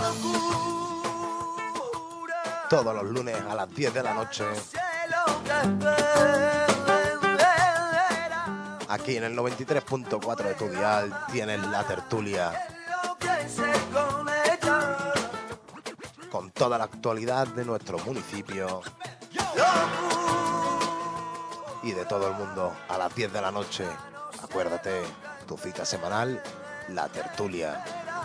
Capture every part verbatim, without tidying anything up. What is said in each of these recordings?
Todos los lunes a las diez de la noche, aquí en el noventa y tres punto cuatro de tu dial, tienes La Tertulia, con toda la actualidad de nuestro municipio y de todo el mundo a las diez de la noche. Acuérdate, tu cita semanal, La Tertulia.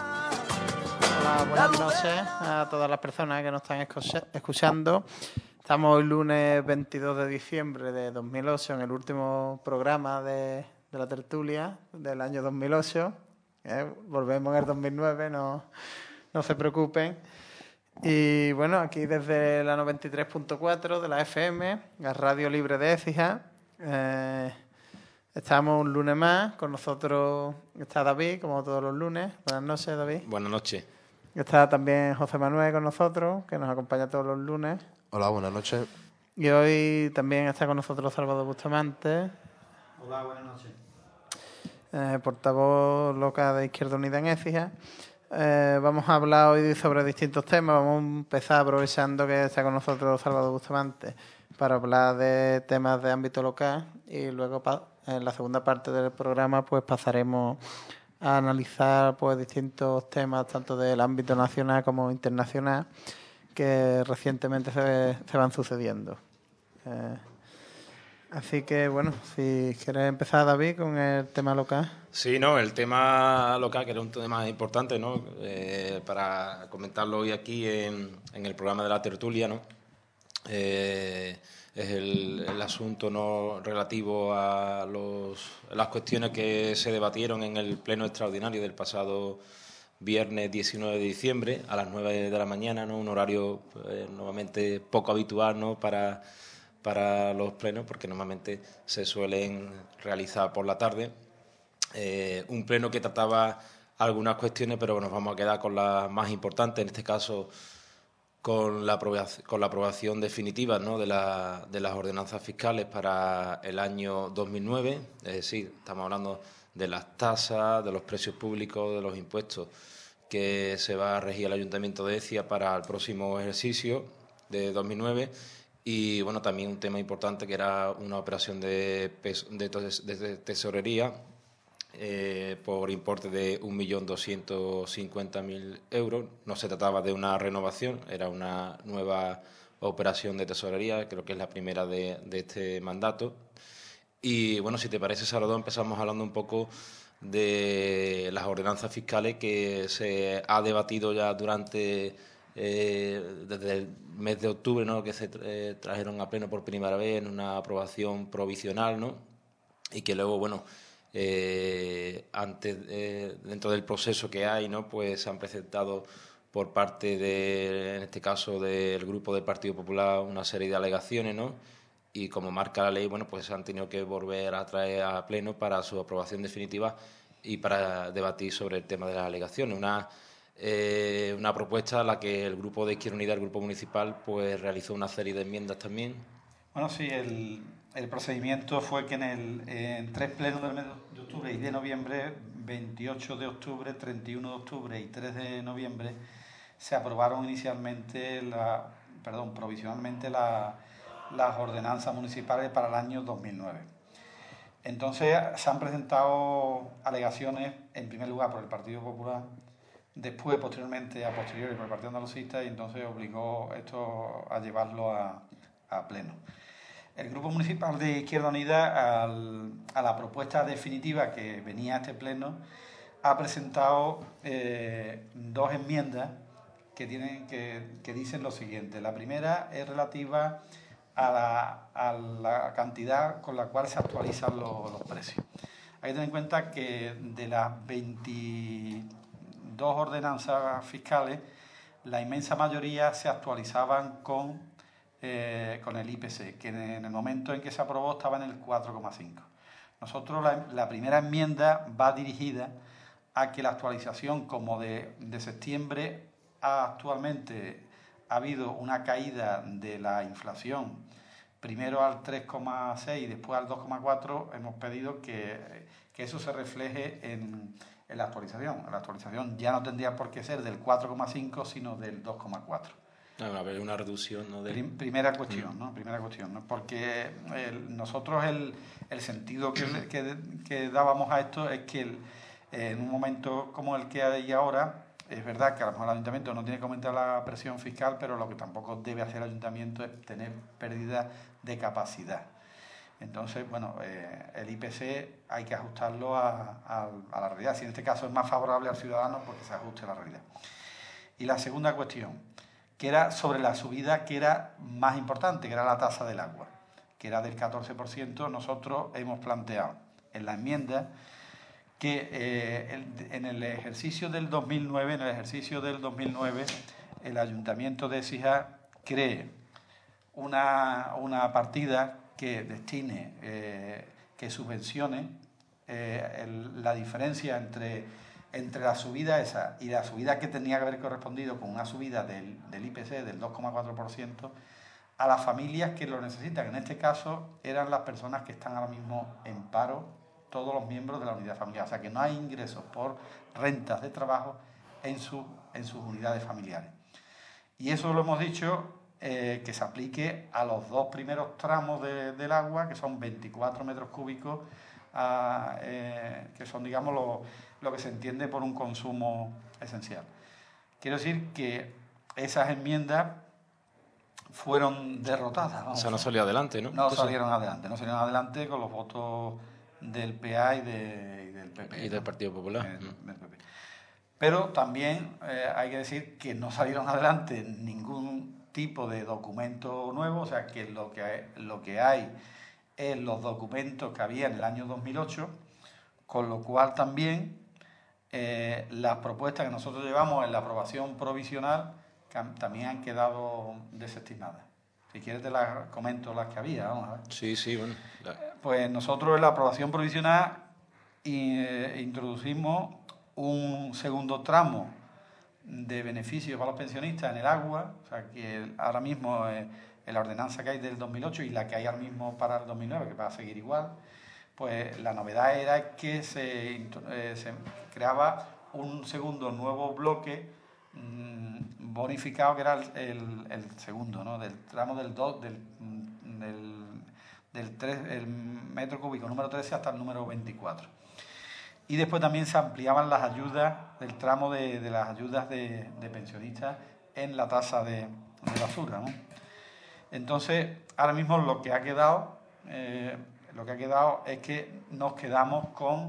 Hola, buenas noches a todas las personas que nos están escuchando. Estamos el lunes veintidós de diciembre de dos mil ocho en el último programa de, de La Tertulia del año dos mil ocho. ¿Eh? Volvemos en el dos mil nueve, no, no se preocupen. Y bueno, aquí desde la noventa y tres punto cuatro de la F M, la Radio Libre de Écija, eh, estamos un lunes más. Con nosotros está David, como todos los lunes. Buenas noches, David. Buenas noches. Está también José Manuel con nosotros, que nos acompaña todos los lunes. Hola, buenas noches. Y hoy también está con nosotros Salvador Bustamante. Hola, buenas noches. Eh, portavoz local de Izquierda Unida en Écija. Eh, vamos a hablar hoy sobre distintos temas. Vamos a empezar aprovechando que está con nosotros Salvador Bustamante para hablar de temas de ámbito local, y luego en la segunda parte del programa pues pasaremos a analizar pues distintos temas tanto del ámbito nacional como internacional que recientemente se, se van sucediendo. Eh, así que bueno, si quieres empezar, David, con el tema local. Sí, no, el tema local, que era un tema importante, ¿no? Eh, para comentarlo hoy aquí en, en el programa de La Tertulia, ¿no? Eh, es el, el asunto no relativo a los, las cuestiones que se debatieron en el pleno extraordinario del pasado viernes diecinueve de diciembre a las nueve de la mañana, ¿no? Un horario eh, nuevamente poco habitual, ¿no? para, para los plenos, porque normalmente se suelen realizar por la tarde. Eh, un pleno que trataba algunas cuestiones, pero nos vamos a quedar con las más importantes, en este caso con la aprobación, con la aprobación definitiva, ¿no? de, la, de las ordenanzas fiscales para el año dos mil nueve, es decir, estamos hablando de las tasas, de los precios públicos, de los impuestos que se va a regir el Ayuntamiento de Écija para el próximo ejercicio de dos mil nueve, y bueno, también un tema importante que era una operación de, de, de tesorería Eh, por importe de un millón doscientos cincuenta mil euros. No se trataba de una renovación, era una nueva operación de tesorería, creo que es la primera de, de este mandato. Y bueno, si te parece, Salvador, empezamos hablando un poco de las ordenanzas fiscales que se ha debatido ya durante eh, desde el mes de octubre, ¿no? Que se eh, trajeron a pleno por primera vez en una aprobación provisional, ¿no? Y que luego, bueno, Eh, antes eh, dentro del proceso que hay, ¿no? Pues se han presentado por parte de, en este caso, del grupo del Partido Popular una serie de alegaciones, ¿no? Y como marca la ley, bueno, pues se han tenido que volver a traer a pleno para su aprobación definitiva y para debatir sobre el tema de las alegaciones. Una eh, una propuesta a la que el grupo de Izquierda Unida, el grupo municipal, pues realizó una serie de enmiendas también. Bueno, sí, el, el procedimiento fue que en, el, en tres plenos del mes de octubre y de noviembre, veintiocho de octubre, treinta y uno de octubre y tres de noviembre, se aprobaron inicialmente, la, perdón, provisionalmente la, las ordenanzas municipales para el año dos mil nueve. Entonces se han presentado alegaciones, en primer lugar por el Partido Popular, después, posteriormente, a posteriori por el Partido Andalucista, y entonces obligó esto a llevarlo a, a pleno. El Grupo Municipal de Izquierda Unida, al, a la propuesta definitiva que venía a este pleno, ha presentado eh, dos enmiendas que, tienen, que, que dicen lo siguiente. La primera es relativa a la, a la cantidad con la cual se actualizan los, los precios. Hay que tener en cuenta que de las veintidós ordenanzas fiscales, la inmensa mayoría se actualizaban con Eh, con el I P C, que en el momento en que se aprobó estaba en el cuatro coma cinco. Nosotros la, la primera enmienda va dirigida a que la actualización, como de, de septiembre a actualmente ha habido una caída de la inflación, primero al tres coma seis y después al dos coma cuatro, hemos pedido que, que eso se refleje en, en la actualización. La actualización ya no tendría por qué ser del cuatro coma cinco, sino del dos coma cuatro. A ver, una reducción, ¿no? De... Primera cuestión, ¿no? Primera cuestión, ¿no? Porque el, nosotros el, el sentido que, que, que dábamos a esto es que el, en un momento como el que hay ahora, es verdad que a lo mejor el ayuntamiento no tiene que aumentar la presión fiscal, pero lo que tampoco debe hacer el ayuntamiento es tener pérdida de capacidad. Entonces, bueno, eh, el I P C hay que ajustarlo a, a, a la realidad. Si en este caso es más favorable al ciudadano, porque se ajuste a la realidad. Y la segunda cuestión, que era sobre la subida que era más importante, que era la tasa del agua, que era del catorce por ciento. Nosotros hemos planteado en la enmienda que eh, el, en el ejercicio del dos mil nueve, en el ejercicio del dos mil nueve, el Ayuntamiento de Écija cree una, una partida que destine, eh, que subvencione eh, el, la diferencia entre entre la subida esa y la subida que tenía que haber correspondido con una subida del, del I P C del dos coma cuatro por ciento a las familias que lo necesitan. En este caso eran las personas que están ahora mismo en paro, todos los miembros de la unidad familiar. O sea que no hay ingresos por rentas de trabajo en, su, en sus unidades familiares. Y eso lo hemos dicho eh, que se aplique a los dos primeros tramos de, del agua, que son veinticuatro metros cúbicos, a, eh, que son, digamos, los... lo que se entiende por un consumo esencial. Quiero decir que esas enmiendas fueron derrotadas. Vamos. O sea, no salió adelante, ¿no? No Entonces... salieron adelante, no salieron adelante con los votos del P A y, de, y del P P. Y del Partido Popular. Eh, del P P. Pero también eh, hay que decir que no salieron adelante ningún tipo de documento nuevo, o sea, que lo que hay, lo que hay es los documentos que había en el año dos mil ocho, con lo cual también Eh, las propuestas que nosotros llevamos en la aprobación provisional también han quedado desestimadas. Si quieres te las comento las que había, vamos a ver. Sí, sí, bueno. La... Pues nosotros en la aprobación provisional eh, introducimos un segundo tramo de beneficios para los pensionistas en el agua, o sea que ahora mismo eh, en la ordenanza que hay del dos mil ocho y la que hay ahora mismo para el dos mil nueve, que va a seguir igual, pues la novedad era que se, eh, se creaba un segundo nuevo bloque mmm, bonificado, que era el, el, el segundo, ¿no? Del tramo del dos, del, del, del tres, el metro cúbico número trece hasta el número veinticuatro. Y después también se ampliaban las ayudas, del tramo de, de las ayudas de, de pensionistas en la tasa de, de basura, ¿no? Entonces, ahora mismo lo que ha quedado... Eh, Lo que ha quedado es que nos quedamos con,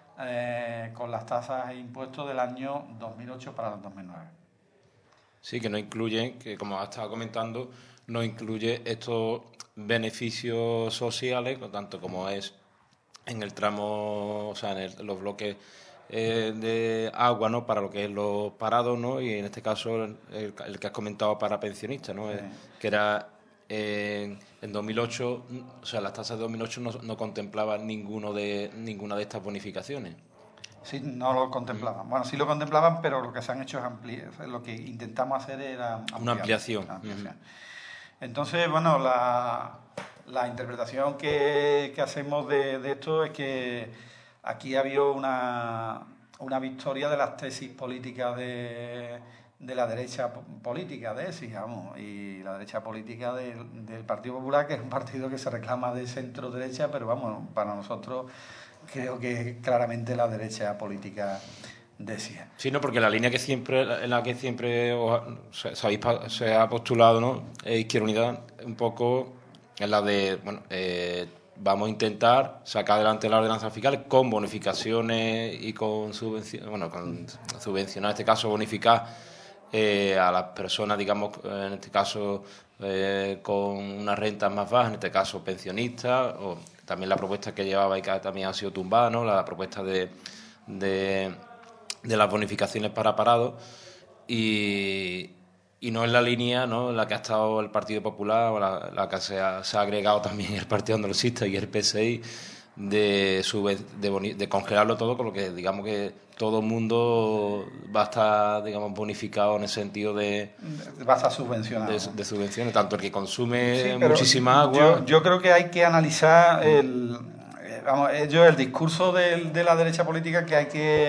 eh, con las tasas e impuestos del año dos mil ocho para el dos mil nueve. Sí, que no incluyen, que como estaba comentando, no incluye estos beneficios sociales, tanto como es en el tramo, o sea, en el, los bloques eh, de agua, ¿no? Para lo que es los parados, ¿no? Y en este caso el, el que has comentado para pensionistas, ¿no? Sí. Eh, que era... En, en dos mil ocho, o sea, las tasas de dos mil ocho no, no contemplaban ninguno de ninguna de estas bonificaciones. Sí, no lo contemplaban. Bueno, sí lo contemplaban, pero lo que se han hecho es ampliar. Lo que intentamos hacer era ampliar, una ampliación. Una ampliación. Uh-huh. Entonces, bueno, la, la interpretación que, que hacemos de, de esto es que aquí ha habido una, una victoria de las tesis políticas de... de la derecha política de ese, digamos, y la derecha política del, del Partido Popular, que es un partido que se reclama de centro-derecha, pero vamos, para nosotros creo que es claramente la derecha política de ese. Sí, no, porque la línea que siempre, en la que siempre os, se, se ha postulado, ¿no? Izquierda Unida, un poco en la de, bueno, eh, vamos a intentar sacar adelante la ordenanza fiscal con bonificaciones y con subvenciones, bueno, con subvencionar, en este caso bonificar Eh, a las personas, digamos, en este caso eh, con unas rentas más bajas, en este caso pensionistas, o también la propuesta que llevaba y que también ha sido tumbada, ¿no? La propuesta de, de, de las bonificaciones para parados, y, y no en la línea, ¿no?, en la que ha estado el Partido Popular, o la, la que se ha, se ha agregado también el Partido Andalucista y el P S I, de, de, boni, de congelarlo todo, con lo que digamos que todo el mundo va a estar, digamos, bonificado en el sentido de... Va a estar subvencionado. De, de subvenciones, tanto el que consume sí, yo, muchísima agua... Yo creo que hay que analizar el... Vamos, ello, el discurso de, de la derecha política, que hay que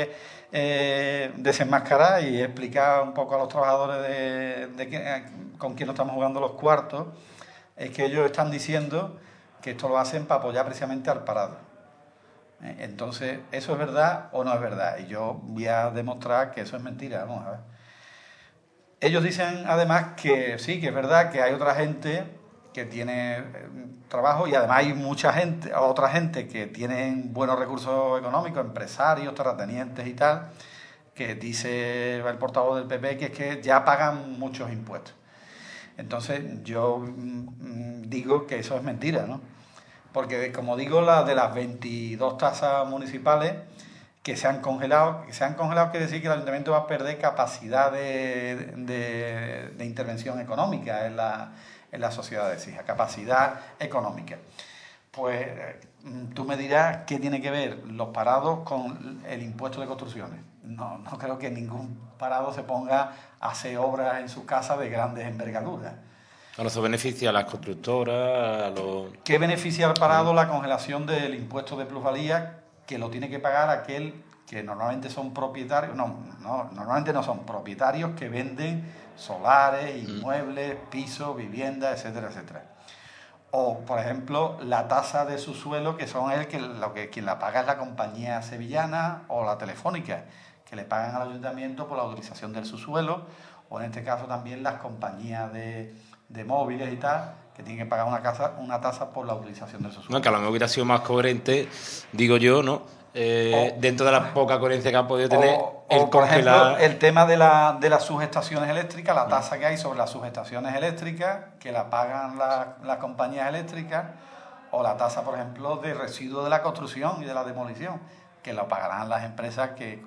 eh, desenmascarar y explicar un poco a los trabajadores de, de que, con quién nos estamos jugando los cuartos, es que ellos están diciendo que esto lo hacen para apoyar precisamente al parado. Entonces, ¿eso es verdad o no es verdad? Y yo voy a demostrar que eso es mentira. Vamos a ver. Ellos dicen además que sí, que es verdad que hay otra gente que tiene trabajo y además hay mucha gente, otra gente que tienen buenos recursos económicos, empresarios, terratenientes y tal, que dice el portavoz del P P que es que ya pagan muchos impuestos. Entonces, yo mmm, digo que eso es mentira, ¿no? Porque, como digo, la de las veintidós tasas municipales que se han congelado, que se han congelado quiere decir que el ayuntamiento va a perder capacidad de, de, de intervención económica en la, en la sociedad de Écija, capacidad económica. Pues tú me dirás qué tiene que ver los parados con el impuesto de construcciones. No, no creo que ningún parado se ponga a hacer obras en sus casas de grandes envergaduras. Bueno, eso beneficia a las constructoras, a los... ¿Qué beneficia al parado la congelación del impuesto de plusvalía que lo tiene que pagar aquel que normalmente son propietarios? No, no, normalmente no son propietarios que venden solares, inmuebles, pisos, viviendas, etcétera, etcétera. O, por ejemplo, la tasa de subsuelo, que son el que, lo que quien la paga es la compañía sevillana o la telefónica, que le pagan al ayuntamiento por la utilización del subsuelo, o en este caso también las compañías de... de móviles y tal, que tienen que pagar una, casa, una tasa por la utilización de esos suelos. No, que a lo mejor hubiera sido más coherente, digo yo, ¿no? Eh, o, dentro de la poca coherencia que han podido tener, o, el o por congelar... ejemplo, el tema de, la, de las subestaciones eléctricas, la tasa que hay sobre las subestaciones eléctricas, que la pagan la, las compañías eléctricas, o la tasa, por ejemplo, de residuos de la construcción y de la demolición, que lo pagarán las empresas que,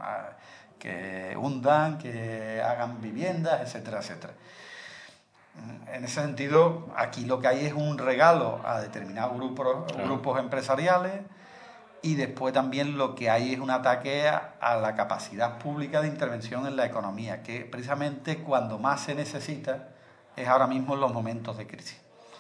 que hundan, que hagan viviendas, etcétera, etcétera. En ese sentido, aquí lo que hay es un regalo a determinados grupos, claro. grupos empresariales, y después también lo que hay es un ataque a, a la capacidad pública de intervención en la economía, que precisamente cuando más se necesita es ahora mismo en los momentos de crisis.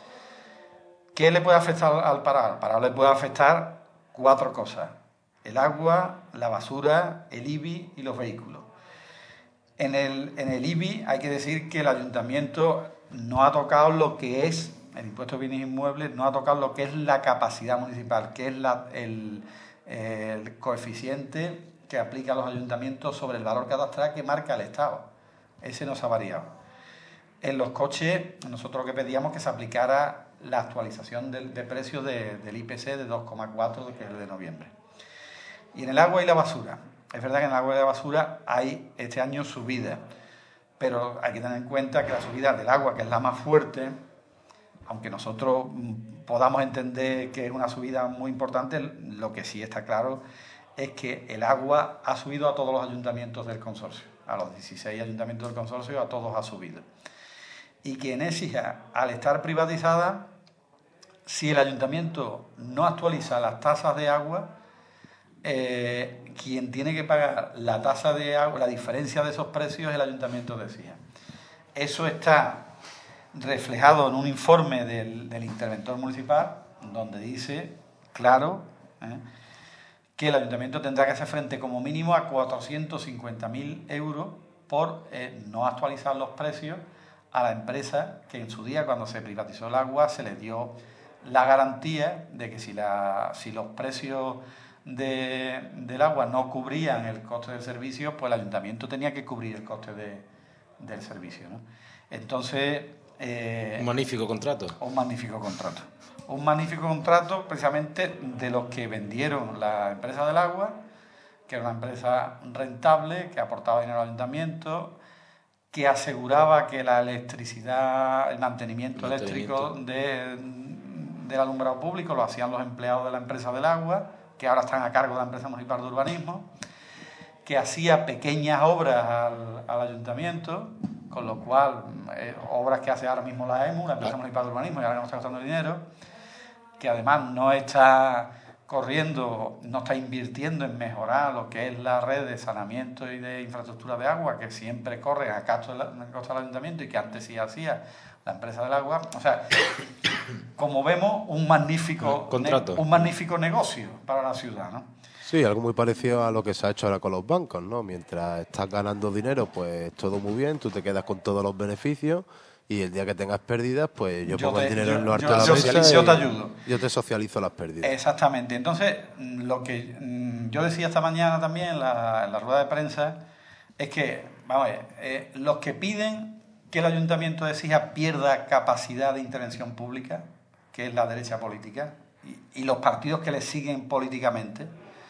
¿Qué le puede afectar al parado? Al parado le puede afectar cuatro cosas: el agua, la basura, el I B I y los vehículos. En el, en el I B I hay que decir que el ayuntamiento no ha tocado lo que es, el impuesto de bienes inmuebles, no ha tocado lo que es la capacidad municipal, que es la, el, el coeficiente que aplica a los ayuntamientos sobre el valor cadastral que marca el Estado. Ese no se ha variado. En los coches, nosotros lo que pedíamos que se aplicara la actualización de, de precios de, del I P C de dos coma cuatro, que es el de noviembre. Y en el agua y la basura. Es verdad que en el agua y la basura hay este año subida, pero hay que tener en cuenta que la subida del agua, que es la más fuerte, aunque nosotros podamos entender que es una subida muy importante, lo que sí está claro es que el agua ha subido a todos los ayuntamientos del consorcio, a los dieciséis ayuntamientos del consorcio, a todos ha subido. Y que en Écija, al estar privatizada, si el ayuntamiento no actualiza las tasas de agua, Eh, quien tiene que pagar la tasa de agua, la diferencia de esos precios, es el ayuntamiento de Écija. Eso está reflejado en un informe del, del interventor municipal, donde dice, claro, ¿eh? que el ayuntamiento tendrá que hacer frente como mínimo a cuatrocientos cincuenta mil euros por eh, no actualizar los precios a la empresa que en su día, cuando se privatizó el agua, se le dio la garantía de que si, la, si los precios De, del agua no cubrían el coste del servicio, pues el ayuntamiento tenía que cubrir el coste de, del servicio, ¿no? Entonces... Eh, un magnífico contrato. Un magnífico contrato. Un magnífico contrato precisamente de los que vendieron la empresa del agua, que era una empresa rentable, que aportaba dinero al ayuntamiento, que aseguraba que la electricidad, el mantenimiento, mantenimiento. eléctrico de, del alumbrado público lo hacían los empleados de la empresa del agua, que ahora están a cargo de la empresa municipal de urbanismo, que hacía pequeñas obras al, al ayuntamiento, con lo cual, eh, obras que hace ahora mismo la E M U, la empresa municipal de urbanismo, y ahora no está gastando dinero, que además no está corriendo, no está invirtiendo en mejorar lo que es la red de saneamiento y de infraestructura de agua, que siempre corre a costa del ayuntamiento y que antes sí hacía la empresa del agua. O sea, como vemos, un magnífico, contrato. Ne- un magnífico negocio para la ciudad, ¿no? Sí, algo muy parecido a lo que se ha hecho ahora con los bancos, ¿no? Mientras estás ganando dinero, pues todo muy bien, tú te quedas con todos los beneficios y el día que tengas pérdidas, pues yo, Yo pongo te- el dinero yo- en lo alto yo- de la yo- mesa yo y te ayudo. yo te socializo las pérdidas. Exactamente. Entonces, mm, lo que mm, yo decía esta mañana también en la, en la rueda de prensa es que, vamos a ver, eh, los que piden que el Ayuntamiento de Écija pierda capacidad de intervención pública, que es la derecha política, y, y los partidos que le siguen políticamente,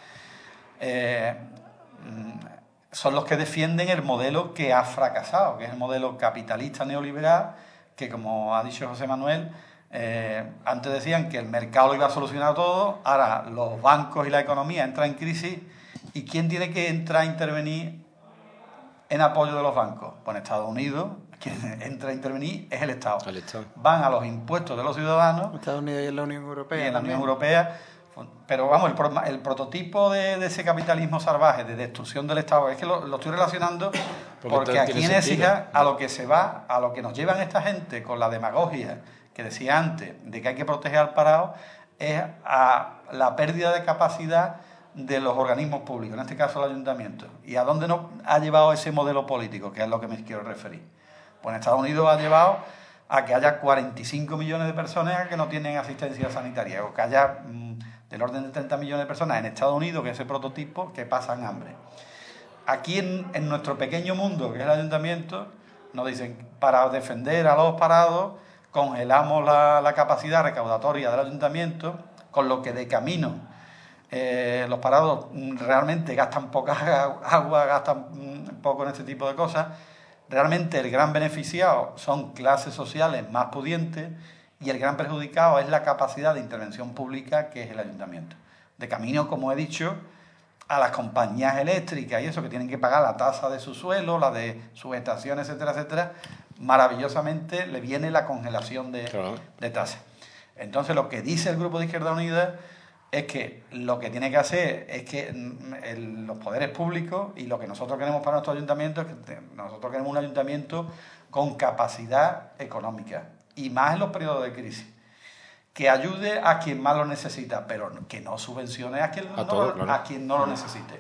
eh, mm, son los que defienden el modelo que ha fracasado, que es el modelo capitalista neoliberal, que, como ha dicho José Manuel, eh, antes decían que el mercado lo iba a solucionar todo, ahora los bancos y la economía entran en crisis, ¿y quién tiene que entrar a intervenir en apoyo de los bancos? Pues en Estados Unidos, quien entra a intervenir es el Estado. El Estado. Van a los impuestos de los ciudadanos Estados Unidos y en la Unión Europea. y en la también. Unión Europea. Pero vamos, el, pro- el prototipo de, de ese capitalismo salvaje, de destrucción del Estado, es que lo, lo estoy relacionando porque, Porque aquí tiene en sentido. Écija a lo que se va, a lo que nos llevan esta gente con la demagogia que decía antes, de que hay que proteger al parado, es a la pérdida de capacidad de los organismos públicos, en este caso el ayuntamiento. ¿Y a dónde nos ha llevado ese modelo político? Que es lo que me quiero referir. Pues en Estados Unidos ha llevado a que haya cuarenta y cinco millones de personas que no tienen asistencia sanitaria, o que haya mmm, del orden de treinta millones de personas en Estados Unidos, que es ese prototipo, que pasan hambre. Aquí en, en nuestro pequeño mundo, que es el ayuntamiento, nos dicen, para defender a los parados, congelamos la, la capacidad recaudatoria del ayuntamiento, con lo que de camino eh, los parados realmente gastan poca agua, gastan poco en este tipo de cosas. Realmente el gran beneficiado son clases sociales más pudientes y el gran perjudicado es la capacidad de intervención pública, que es el ayuntamiento. De camino, como he dicho, a las compañías eléctricas y eso, que tienen que pagar la tasa de su suelo, la de sus estaciones, etcétera, etcétera, maravillosamente le viene la congelación de, Claro. de tasas. Entonces, lo que dice el Grupo de Izquierda Unida es que lo que tiene que hacer es que el, los poderes públicos, y lo que nosotros queremos para nuestro ayuntamiento, es que te, nosotros queremos un ayuntamiento con capacidad económica, y más en los periodos de crisis, que ayude a quien más lo necesita, pero que no subvencione a quien, A no, todo, lo, claro. a quien no lo necesite.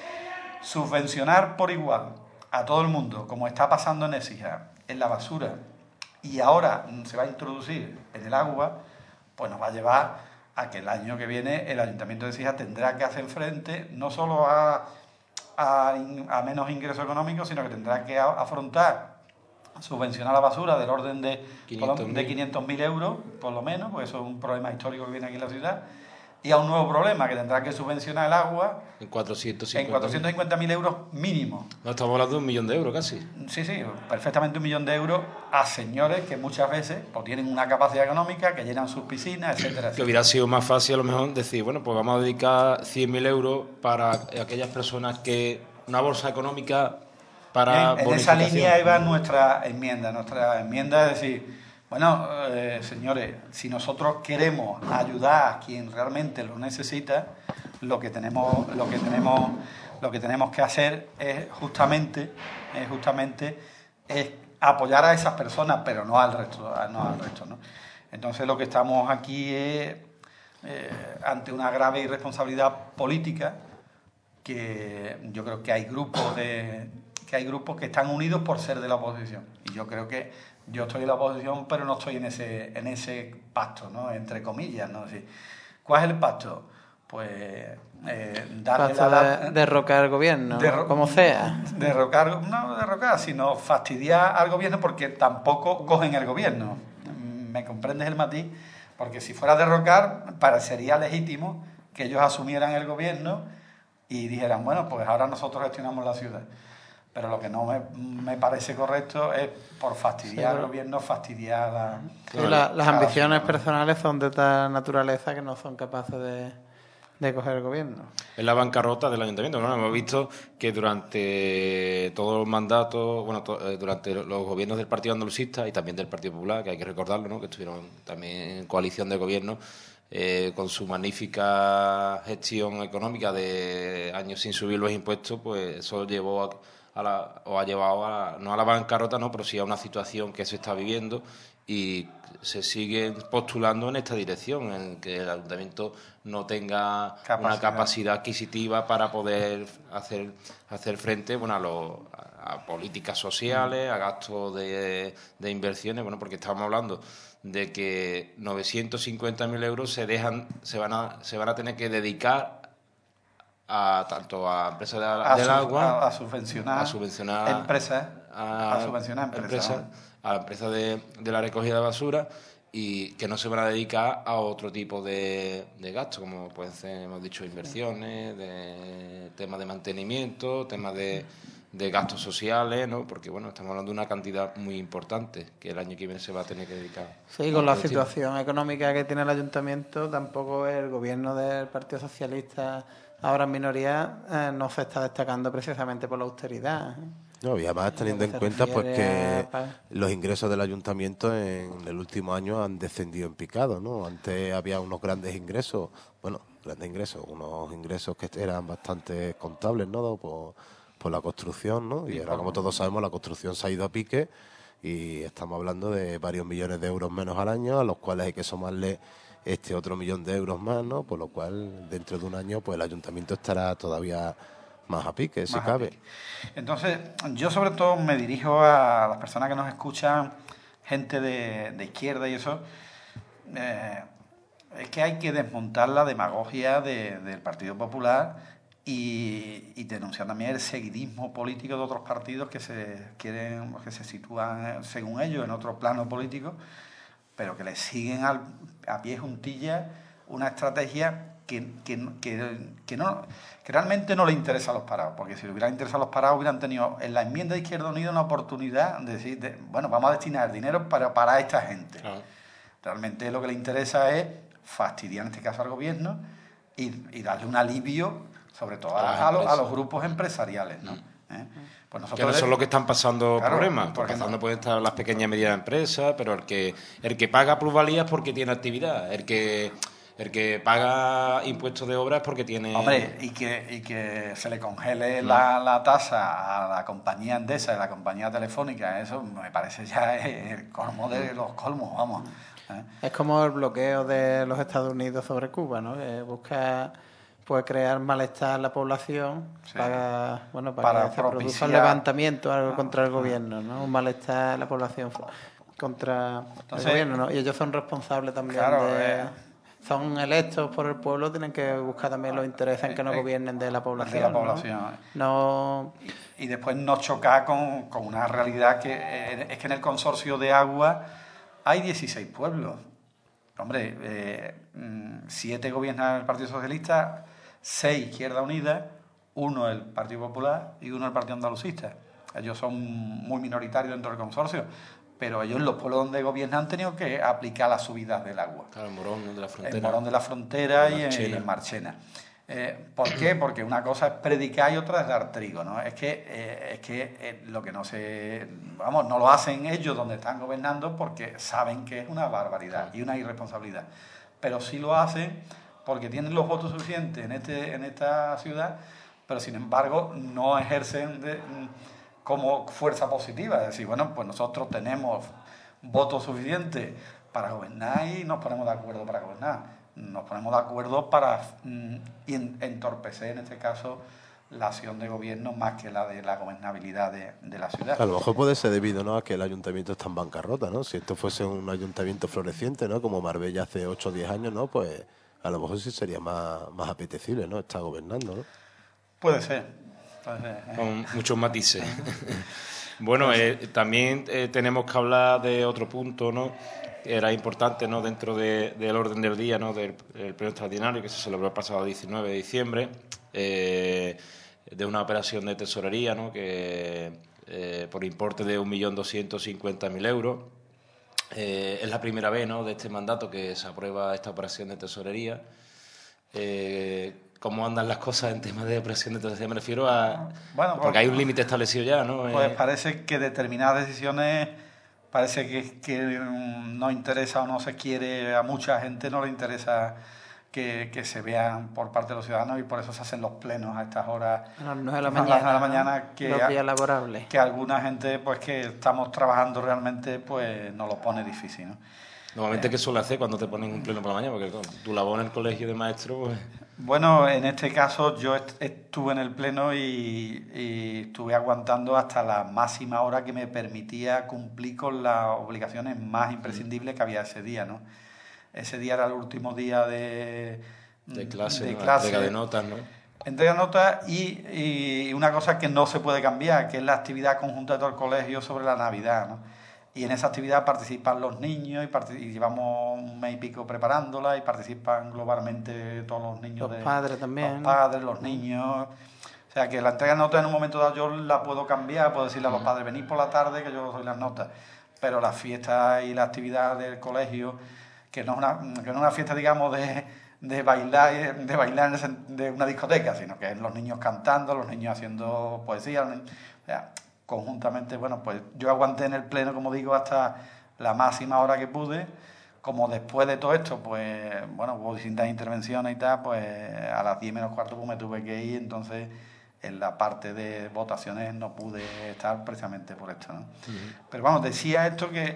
Subvencionar por igual a todo el mundo, como está pasando en Écija, en la basura, y ahora se va a introducir en el agua, pues nos va a llevar a que el año que viene el Ayuntamiento de Écija tendrá que hacer frente no solo a, a, a menos ingresos económicos, sino que tendrá que a, afrontar subvencionar la basura del orden de quinientos mil euros, por lo menos, porque eso es un problema histórico que viene aquí en la ciudad, y a un nuevo problema, que tendrá que subvencionar el agua En cuatrocientos en cincuenta. cuatrocientos cincuenta mil euros mínimo. No, estamos hablando de un millón de euros casi. Sí, sí, perfectamente un millón de euros a señores que muchas veces pues, tienen una capacidad económica, que llenan sus piscinas, etcétera, Que etcétera. hubiera sido más fácil a lo mejor decir, bueno, pues vamos a dedicar cien mil euros para aquellas personas que... Una bolsa económica para Bien, en esa bonificación. línea iba nuestra enmienda. Nuestra enmienda es decir, bueno, eh, señores, si nosotros queremos ayudar a quien realmente lo necesita, lo que tenemos, lo que tenemos, lo que tenemos que hacer es justamente, es justamente es apoyar a esas personas, pero no al resto, no al resto, ¿no? Entonces lo que estamos aquí es eh, ante una grave irresponsabilidad política, que yo creo que hay grupos de que hay grupos que están unidos por ser de la oposición, y yo creo que yo estoy en la oposición, pero no estoy en ese en ese pacto, ¿no? Entre comillas, ¿no? Sí. ¿Cuál es el pacto? Pues eh, darle Pacto la, de derrocar el gobierno, derro- como sea. derrocar, no derrocar, sino fastidiar al gobierno, porque tampoco cogen el gobierno. ¿Me comprendes el matiz? Porque si fuera derrocar, parecería legítimo que ellos asumieran el gobierno y dijeran, bueno, pues ahora nosotros gestionamos la ciudad. Pero lo que no me, me parece correcto es, por fastidiar Sí, al gobierno, fastidiar la... Sí, la- las a la ambiciones ciudad. personales son de tal naturaleza que no son capaces de, de coger el gobierno. Es la bancarrota del ayuntamiento, ¿no? Hemos visto que durante todos los mandatos, bueno, to- eh, durante los gobiernos del Partido Andalucista y también del Partido Popular, que hay que recordarlo, ¿no? Que estuvieron también en coalición de gobierno, eh, con su magnífica gestión económica de años sin subir los impuestos, pues eso llevó a, a la, o ha llevado a, no a la bancarrota, no, pero sí a una situación que se está viviendo y se sigue postulando en esta dirección, en que el ayuntamiento no tenga capacidad. una capacidad adquisitiva para poder hacer hacer frente, bueno, a, los, a, a políticas sociales, a gastos de, de inversiones, bueno, porque estamos hablando de que novecientos cincuenta mil euros se dejan se van a se van a tener que dedicar a tanto a empresas de, a del su, agua a, a subvencionar a subvencionar empresas a, a subvencionar empresas, empresas a la empresa de, de la recogida de basura, y que no se van a dedicar a otro tipo de, de gastos, como pueden ser, hemos dicho, inversiones, de temas de mantenimiento, temas de, de gastos sociales, ¿no? Porque, bueno, estamos hablando de una cantidad muy importante que el año que viene se va a tener que dedicar. Sí, con la situación económica que tiene el ayuntamiento, tampoco el gobierno del Partido Socialista, ahora en minoría, eh, no se está destacando precisamente por la austeridad, ¿eh? No, y además teniendo en cuenta pues que los ingresos del ayuntamiento en el último año han descendido en picado, ¿no? Antes había unos grandes ingresos, bueno, grandes ingresos, unos ingresos que eran bastante contables, ¿no? Por, por la construcción, ¿no? Y ahora, como todos sabemos, la construcción se ha ido a pique y estamos hablando de varios millones de euros menos al año, a los cuales hay que sumarle este otro millón de euros más, ¿no? Por lo cual, dentro de un año, pues el ayuntamiento estará todavía más a pique, si cabe. Pique. Entonces, yo sobre todo me dirijo a las personas que nos escuchan, gente de, de izquierda y eso. Eh, es que hay que desmontar la demagogia de, del Partido Popular y, y denunciar también el seguidismo político de otros partidos que se quieren, que se sitúan, según ellos, en otro plano político, pero que le siguen al, a pie juntilla una estrategia Que, que, que, que, no, que realmente no le interesa a los parados, porque si le hubieran interesado a los parados hubieran tenido en la enmienda de Izquierda Unida una oportunidad de decir, de, bueno, vamos a destinar dinero para, para esta gente. Claro. Realmente lo que le interesa es fastidiar en este caso al gobierno y, y darle un alivio, sobre todo a, a, a, los, a los grupos empresariales, ¿no? Mm. ¿Eh? Pues que no son los que están pasando claro, problemas, porque pasando no. pueden estar las pequeñas y medianas empresas, pero el que el que paga plusvalías porque tiene actividad, el que El que paga impuestos de obra es porque tiene... Hombre, y que, y que se le congele mm. la, la tasa a la compañía Endesa y a la compañía telefónica, eso me parece ya el colmo de los colmos, vamos. ¿Eh? Es como el bloqueo de los Estados Unidos sobre Cuba, ¿no? Que busca pues crear malestar en la población, sí. para, bueno, para, para que se produzca un levantamiento algo contra el gobierno, ¿no? Un malestar en la población contra Entonces, el gobierno, ¿no? Y ellos son responsables también claro, de... Eh, son electos por el pueblo, tienen que buscar también los intereses en que no gobiernen de la población. De la población. ¿no? No... Y, y después no chocar con, con una realidad que eh, es que en el consorcio de agua hay dieciséis pueblos. Hombre, eh, siete gobiernan el Partido Socialista, seis Izquierda Unida, uno el Partido Popular y uno el Partido Andalucista. Ellos son muy minoritarios dentro del consorcio, pero ellos, los pueblos donde gobiernan, han tenido que aplicar las subidas del agua. Claro, en Morón de la Frontera. En Morón de la Frontera y en, en Marchena. Eh, ¿Por qué? Porque una cosa es predicar y otra es dar trigo, ¿no? Es que, eh, es que eh, lo que no se... Vamos, no lo hacen ellos donde están gobernando porque saben que es una barbaridad y una irresponsabilidad. Pero sí lo hacen porque tienen los votos suficientes en, este, en esta ciudad, pero sin embargo no ejercen de, como fuerza positiva. Es decir, bueno, pues nosotros tenemos votos suficientes para gobernar y nos ponemos de acuerdo para gobernar. Nos ponemos de acuerdo para mm, entorpecer, en este caso, la acción de gobierno más que la de la gobernabilidad de, de la ciudad. A lo mejor puede ser debido, ¿no?, a que el ayuntamiento está en bancarrota, ¿no? Si esto fuese un ayuntamiento floreciente, ¿no?, como Marbella hace ocho o diez años, ¿no?, pues a lo mejor sí sería más, más apetecible, ¿no?, estar gobernando, ¿no? Puede ser. Puede ser ¿eh? Con muchos matices. Bueno, eh, también eh, tenemos que hablar de otro punto, ¿no?, era importante, ¿no?, dentro de, del orden del día, ¿no?, del, del pleno extraordinario que se celebró el pasado diecinueve de diciembre, eh, de una operación de tesorería, ¿no?, que eh, por importe de un millón doscientos cincuenta mil euros. Eh, es la primera vez, ¿no?, de este mandato que se aprueba esta operación de tesorería. Eh, ¿Cómo andan las cosas en temas de operación de tesorería? Me refiero a... Bueno, porque pues, hay un límite establecido ya, ¿no? Pues eh, parece que determinadas decisiones parece que, que no interesa o no se quiere, a mucha gente no le interesa que, que se vean por parte de los ciudadanos, y por eso se hacen los plenos a estas horas, a las nueve de la a las mañana, nueve de la mañana, que, los días laborables. Que alguna gente, pues que estamos trabajando realmente, pues nos lo pone difícil, ¿no? Normalmente, eh, ¿qué suele hacer cuando te ponen un pleno por la mañana? Porque con tu labor en el colegio de maestro, pues... Bueno, en este caso yo est- estuve en el pleno y, y estuve aguantando hasta la máxima hora que me permitía cumplir con las obligaciones más imprescindibles que había ese día, ¿no? Ese día era el último día de, De clase, de ¿no? clase. Entrega de notas, ¿no? Entrega notas y, y una cosa que no se puede cambiar, que es la actividad conjunta de todo el colegio sobre la Navidad, ¿no? Y en esa actividad participan los niños y, part- y llevamos un mes y pico preparándola, y participan globalmente todos los niños. Los de, padres también. Los padres, los niños. O sea, que la entrega de notas en un momento dado yo la puedo cambiar, puedo decirle a los padres, venid por la tarde que yo os doy las notas. Pero la fiesta y la actividad del colegio, que no es una, que no es una fiesta, digamos, de, de bailar, de bailar en ese- de una discoteca, sino que es los niños cantando, los niños haciendo poesía. Los niños, o sea, conjuntamente, bueno, pues yo aguanté en el pleno, como digo, hasta la máxima hora que pude. Como después de todo esto, pues, bueno, hubo distintas intervenciones y tal, pues a las diez menos cuarto pues me tuve que ir, entonces en la parte de votaciones no pude estar precisamente por esto, ¿no? Uh-huh. Pero vamos, decía esto que,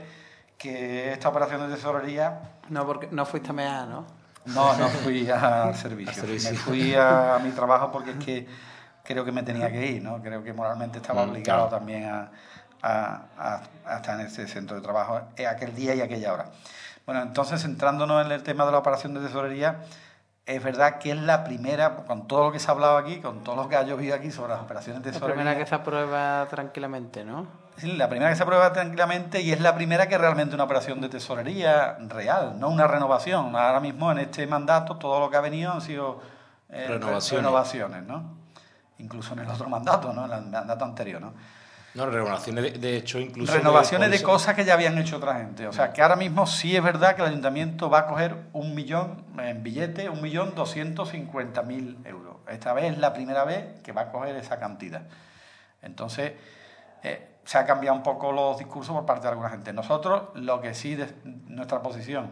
que esta operación de tesorería... No, porque no fuiste a mear, ¿no? No, no fui al servicio. servicio. Me fui a, a mi trabajo porque es que creo que me tenía que ir, ¿no? Creo que moralmente estaba obligado claro. también a, a, a, a estar en ese centro de trabajo aquel día y aquella hora. Bueno, entonces, centrándonos en el tema de la operación de tesorería, es verdad que es la primera, con todo lo que se ha hablado aquí, con todo lo que ha llovido aquí sobre las operaciones de tesorería... La primera que se aprueba tranquilamente, ¿no? Sí, la primera que se aprueba tranquilamente, y es la primera que es realmente una operación de tesorería real, no una renovación. Ahora mismo, en este mandato, todo lo que ha venido han sido eh, renovaciones. renovaciones, ¿no? Incluso en el otro mandato, ¿no? En el mandato anterior, ¿no? No, renovaciones de, de hecho, incluso... Renovaciones de, de cosas que ya habían hecho otra gente. O sea, que ahora mismo sí es verdad que el ayuntamiento va a coger un millón en billetes, un millón doscientos cincuenta mil euros. Esta vez es la primera vez que va a coger esa cantidad. Entonces, eh, se ha cambiado un poco los discursos por parte de alguna gente. Nosotros, lo que sí, de nuestra posición,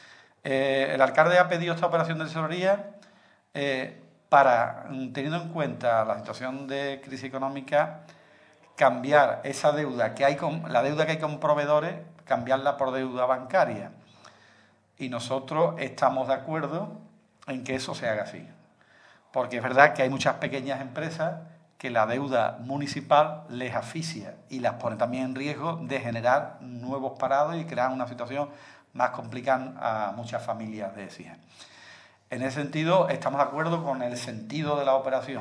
eh, el alcalde ha pedido esta operación de tesorería eh, para, teniendo en cuenta la situación de crisis económica, cambiar esa deuda que hay con la deuda que hay con proveedores, cambiarla por deuda bancaria. Y nosotros estamos de acuerdo en que eso se haga así. Porque es verdad que hay muchas pequeñas empresas que la deuda municipal les asfixia y las pone también en riesgo de generar nuevos parados y crear una situación más complicada a muchas familias de Écija. En ese sentido, estamos de acuerdo con el sentido de la operación.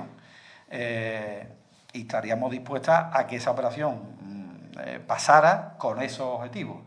Eh, y estaríamos dispuestas a que esa operación eh, pasara con esos objetivos.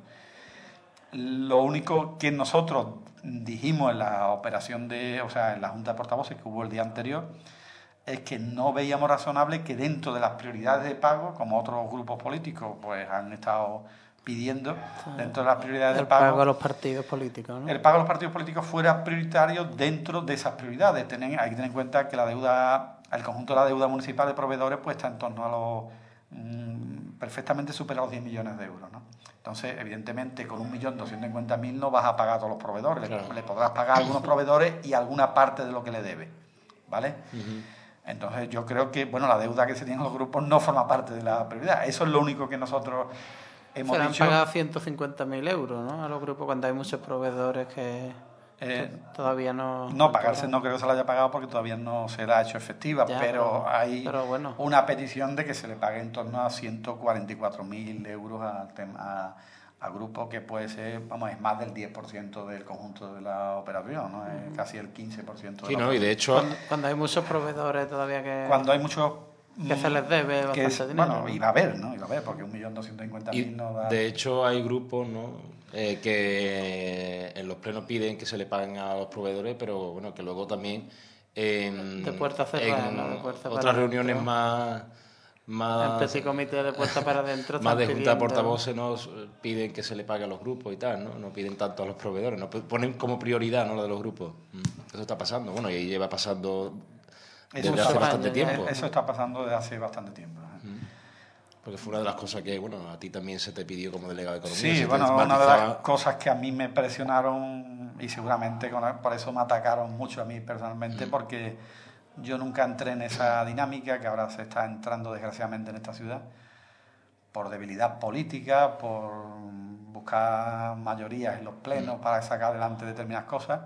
Lo único que nosotros dijimos en la operación de, o sea, en la Junta de Portavoces que hubo el día anterior, es que no veíamos razonable que dentro de las prioridades de pago, como otros grupos políticos pues han estado pidiendo, dentro de las prioridades el de pago... El pago a los partidos políticos, ¿no? El pago a los partidos políticos fuera prioritario dentro de esas prioridades. Tienen, hay que tener en cuenta que la deuda... El conjunto de la deuda municipal de proveedores pues está en torno a los... Mmm, perfectamente supera los diez millones de euros, ¿no? Entonces, evidentemente, con un millón doscientos cincuenta mil no vas a pagar a todos los proveedores. Claro. Le, le podrás pagar a algunos proveedores y alguna parte de lo que le debe, ¿vale? Uh-huh. Entonces, yo creo que, bueno, la deuda que se tienen los grupos no forma parte de la prioridad. Eso es lo único que nosotros hemos se dicho. han pagado ciento cincuenta mil euros, ¿no? A los grupos cuando hay muchos proveedores que... Eh, todavía no... No, pagarse no creo que se la haya pagado porque todavía no se la ha hecho efectiva, ya, pero, pero hay pero bueno. una petición de que se le pague en torno a ciento cuarenta y cuatro mil euros al tema, a, a grupo que puede ser, vamos, es más del diez por ciento del conjunto de la operación, ¿no? Es casi el quince por ciento. Sí, no, y de hecho... Cuando, cuando hay muchos proveedores todavía que... Cuando hay muchos... Que se les debe bastante es, dinero. Bueno, iba a haber, ¿no? Iba a haber, porque un millón doscientos cincuenta mil no da... De hecho, hay grupos, ¿no?, eh, que en los plenos piden que se le paguen a los proveedores, pero bueno, que luego también en, de puerta cerrada, en ¿no? De puerta otras para reuniones dentro. más... más el petit comité de puerta para adentro más de pidiendo... junta de portavoces no piden que se le pague a los grupos y tal, ¿no? No piden tanto a los proveedores, no ponen como prioridad, ¿no?, lo de los grupos. Eso está pasando, bueno, y lleva pasando desde eso hace está, bastante tiempo. Eso está pasando desde hace bastante tiempo. ¿eh? Porque fue una de las cosas que, bueno, a ti también se te pidió como delegado de Economía. Sí, bueno, una de las cosas que a mí me presionaron y seguramente por eso me atacaron mucho a mí personalmente, mm. porque yo nunca entré en esa dinámica que ahora se está entrando desgraciadamente en esta ciudad, por debilidad política, por buscar mayorías en los plenos mm. para sacar adelante determinadas cosas.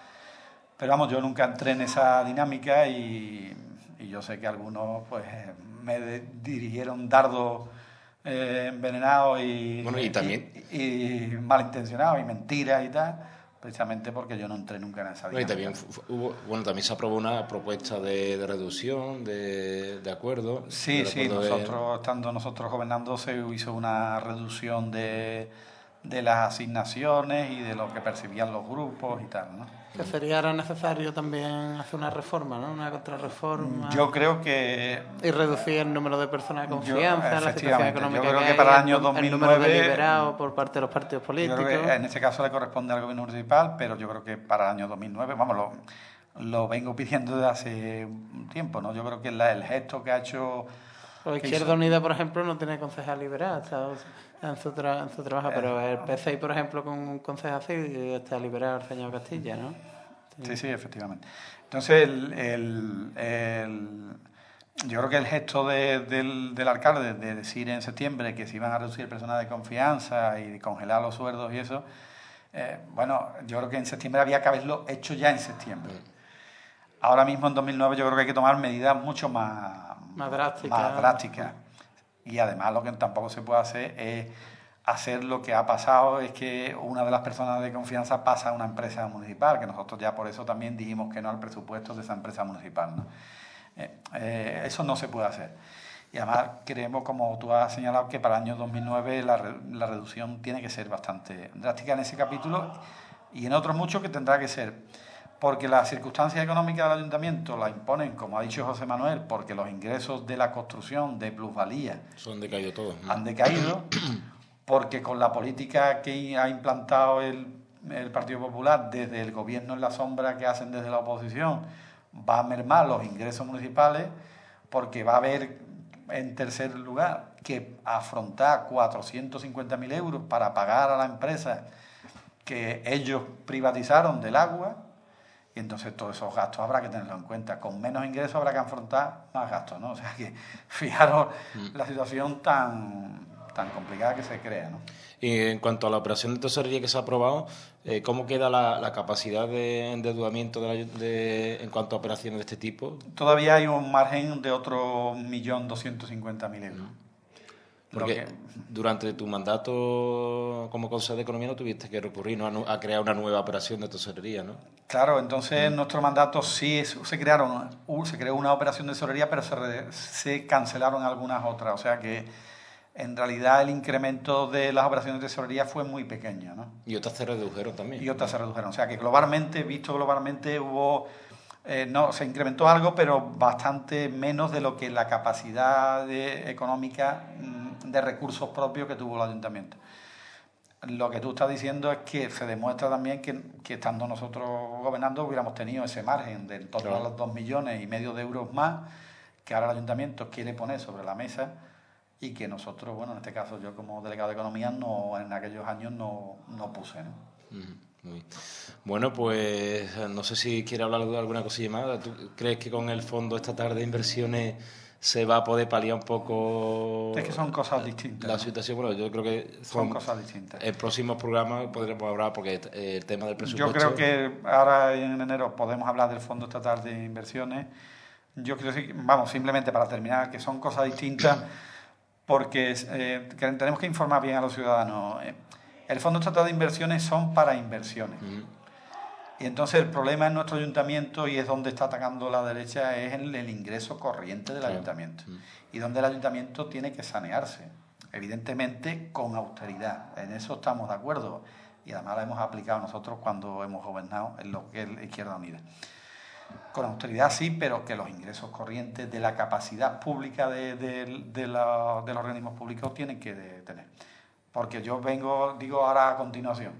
Pero vamos, yo nunca entré en esa dinámica y, y yo sé que algunos pues me de, dirigieron dardos eh, envenenados y, bueno, y, también... y, y malintencionados y mentiras y tal, precisamente porque yo no entré nunca en esa dinámica. Bueno, y también, hubo, bueno, también se aprobó una propuesta de, de reducción, de, de acuerdo. Sí, de sí, acuerdo nosotros, de... estando nosotros gobernando, se hizo una reducción de, de las asignaciones y de lo que percibían los grupos y tal, ¿no? Que sería ahora necesario también hacer una reforma, ¿no? Una contrarreforma. Yo creo que... Y reducir el número de personas de confianza, yo, la situación económica yo creo que, que para hay, el año dos mil nueve... el número de liberados por parte de los partidos políticos. Yo creo que en este caso le corresponde al gobierno municipal, pero yo creo que para el año dos mil nueve, vamos, lo, lo vengo pidiendo desde hace un tiempo, ¿no? Yo creo que la, el gesto que ha hecho... La Izquierda Unida, por ejemplo, no tiene concejal liberal, está en su, tra en su trabajo, pero el P C I, por ejemplo, con un concejal así, está liberado el señor Castilla, ¿no? Sí, sí, efectivamente. Entonces, el, el, el, yo creo que el gesto de, del, del alcalde de decir en septiembre que se iban a reducir el personal de confianza y congelar los sueldos y eso, eh, bueno, yo creo que en septiembre había que haberlo hecho ya en septiembre. Ahora mismo, en dos mil nueve, yo creo que hay que tomar medidas mucho más, más drásticas. Más drásticas. Y además lo que tampoco se puede hacer es hacer lo que ha pasado, es que una de las personas de confianza pasa a una empresa municipal, que nosotros ya por eso también dijimos que no al presupuesto de esa empresa municipal, ¿no? Eh, eh, eso no se puede hacer. Y además creemos, como tú has señalado, que para el año dos mil nueve la, la reducción tiene que ser bastante drástica en ese capítulo y en otros muchos que tendrá que ser, porque las circunstancias económicas del ayuntamiento la imponen, como ha dicho José Manuel, porque los ingresos de la construcción de plusvalía son decaído todos, ¿no? Han decaído, porque con la política que ha implantado el, el Partido Popular desde el gobierno en la sombra que hacen desde la oposición, va a mermar los ingresos municipales, porque va a haber, en tercer lugar, que afrontar cuatrocientos cincuenta mil euros para pagar a la empresa que ellos privatizaron del agua. Y entonces todos esos gastos habrá que tenerlos en cuenta. Con menos ingresos habrá que afrontar más gastos, ¿no? O sea que fijaros mm. la situación tan, tan complicada que se crea, ¿no? Y en cuanto a la operación de tesorería que se ha aprobado, eh, ¿cómo queda la, la capacidad de endeudamiento de la, de, en cuanto a operaciones de este tipo? Todavía hay un margen de otro millón doscientos cincuenta mil euros. Mm. Porque que... durante tu mandato como consejero de Economía no tuviste que recurrir, ¿no?, a, a crear una nueva operación de tesorería, ¿no? Claro, entonces en nuestro mandato sí se crearon, se creó una operación de tesorería, pero se, re, se cancelaron algunas otras. O sea que en realidad el incremento de las operaciones de tesorería fue muy pequeño, ¿no? Y otras se redujeron también. Y otras se redujeron. O sea que globalmente, visto globalmente, hubo... Eh, no, se incrementó algo, pero bastante menos de lo que la capacidad de, económica de recursos propios que tuvo el ayuntamiento. Lo que tú estás diciendo es que se demuestra también que, que estando nosotros gobernando hubiéramos tenido ese margen de en torno claro. a los dos millones y medio de euros más que ahora el ayuntamiento quiere poner sobre la mesa y que nosotros, bueno, en este caso yo como delegado de Economía no, en aquellos años no, no puse, ¿no? Uh-huh. Muy. Bueno, pues no sé si quiere hablar de alguna cosilla más. ¿Tú crees que con el fondo estatal de inversiones se va a poder paliar un poco? Es que son cosas distintas. La ¿no? situación, bueno, yo creo que son, son cosas distintas. En próximos programas podremos hablar, porque el tema del presupuesto... Yo creo que ahora en enero podemos hablar del fondo estatal de inversiones. Yo creo que, vamos, simplemente para terminar, que son cosas distintas porque eh, tenemos que informar bien a los ciudadanos. El Fondo Estatal de Inversiones son para inversiones. Uh-huh. Y entonces el problema en nuestro ayuntamiento, y es donde está atacando la derecha, es el, el ingreso corriente del claro. ayuntamiento. Uh-huh. Y donde el ayuntamiento tiene que sanearse, evidentemente con austeridad. En eso estamos de acuerdo. Y además lo hemos aplicado nosotros cuando hemos gobernado en lo que es la Izquierda Unida. Con austeridad sí, pero que los ingresos corrientes de la capacidad pública de, de, de, la, de los organismos públicos tienen que de, tener. Porque yo vengo, digo ahora a continuación,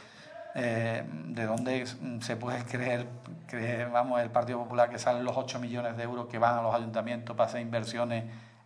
eh, de dónde se puede creer, creer, vamos, el Partido Popular que salen los ocho millones de euros que van a los ayuntamientos para hacer inversiones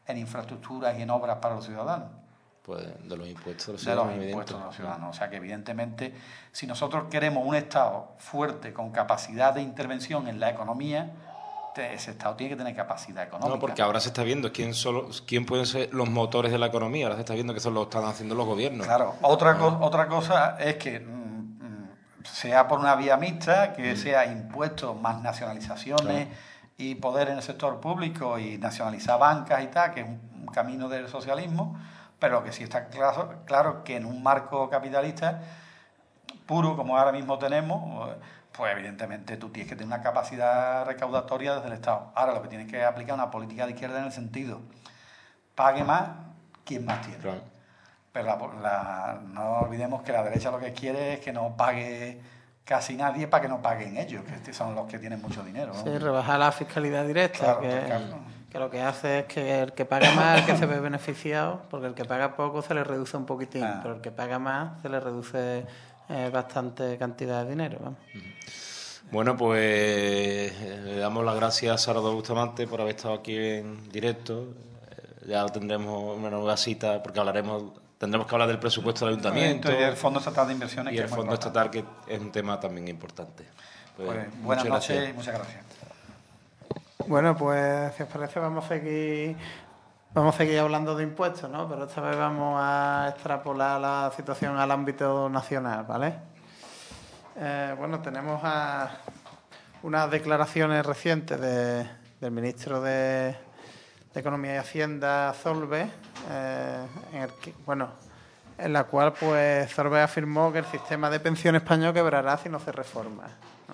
en infraestructuras y en obras para los ciudadanos. Pues de los impuestos de los de ciudadanos. los impuestos de los ciudadanos. O sea que evidentemente, si nosotros queremos un Estado fuerte con capacidad de intervención en la economía, ese Estado tiene que tener capacidad económica. No, porque ahora se está viendo quién solo, quién pueden ser los motores de la economía. Ahora se está viendo que eso lo están haciendo los gobiernos. Claro. Otra, co otra cosa es que mm, sea por una vía mixta, que mm. sea impuestos más nacionalizaciones claro. y poder en el sector público y nacionalizar bancas y tal, que es un camino del socialismo, pero que sí está claro, claro que en un marco capitalista puro, como ahora mismo tenemos, pues evidentemente tú tienes que tener una capacidad recaudatoria desde el Estado. Ahora lo que tienes que es aplicar una política de izquierda en el sentido, pague más quien más tiene. Claro. Pero la, la, no olvidemos que la derecha lo que quiere es que no pague casi nadie para que no paguen ellos, que son los que tienen mucho dinero, ¿no? Sí, rebajar la fiscalidad directa, claro, que, claro. que lo que hace es que el que paga más, el que se ve beneficiado, porque el que paga poco se le reduce un poquitín, ah. pero el que paga más se le reduce eh, bastante cantidad de dinero, ¿no? Bueno, pues le damos las gracias a Sara de Bustamante por haber estado aquí en directo. Ya tendremos una nueva cita porque hablaremos, tendremos que hablar del presupuesto del ayuntamiento y el Fondo Estatal de Inversiones. Y que el es Fondo importante. Estatal, que es un tema también importante. Pues, pues buenas noches y muchas gracias. Bueno, pues si os parece vamos a seguir vamos a seguir hablando de impuestos, ¿no? Pero esta vez vamos a extrapolar la situación al ámbito nacional, ¿vale? Eh, bueno, tenemos a unas declaraciones recientes de, del ministro de, de Economía y Hacienda, Solbes, eh, en el que, bueno, en la cual pues Solbes afirmó que el sistema de pensión español quebrará si no se reforma, ¿no?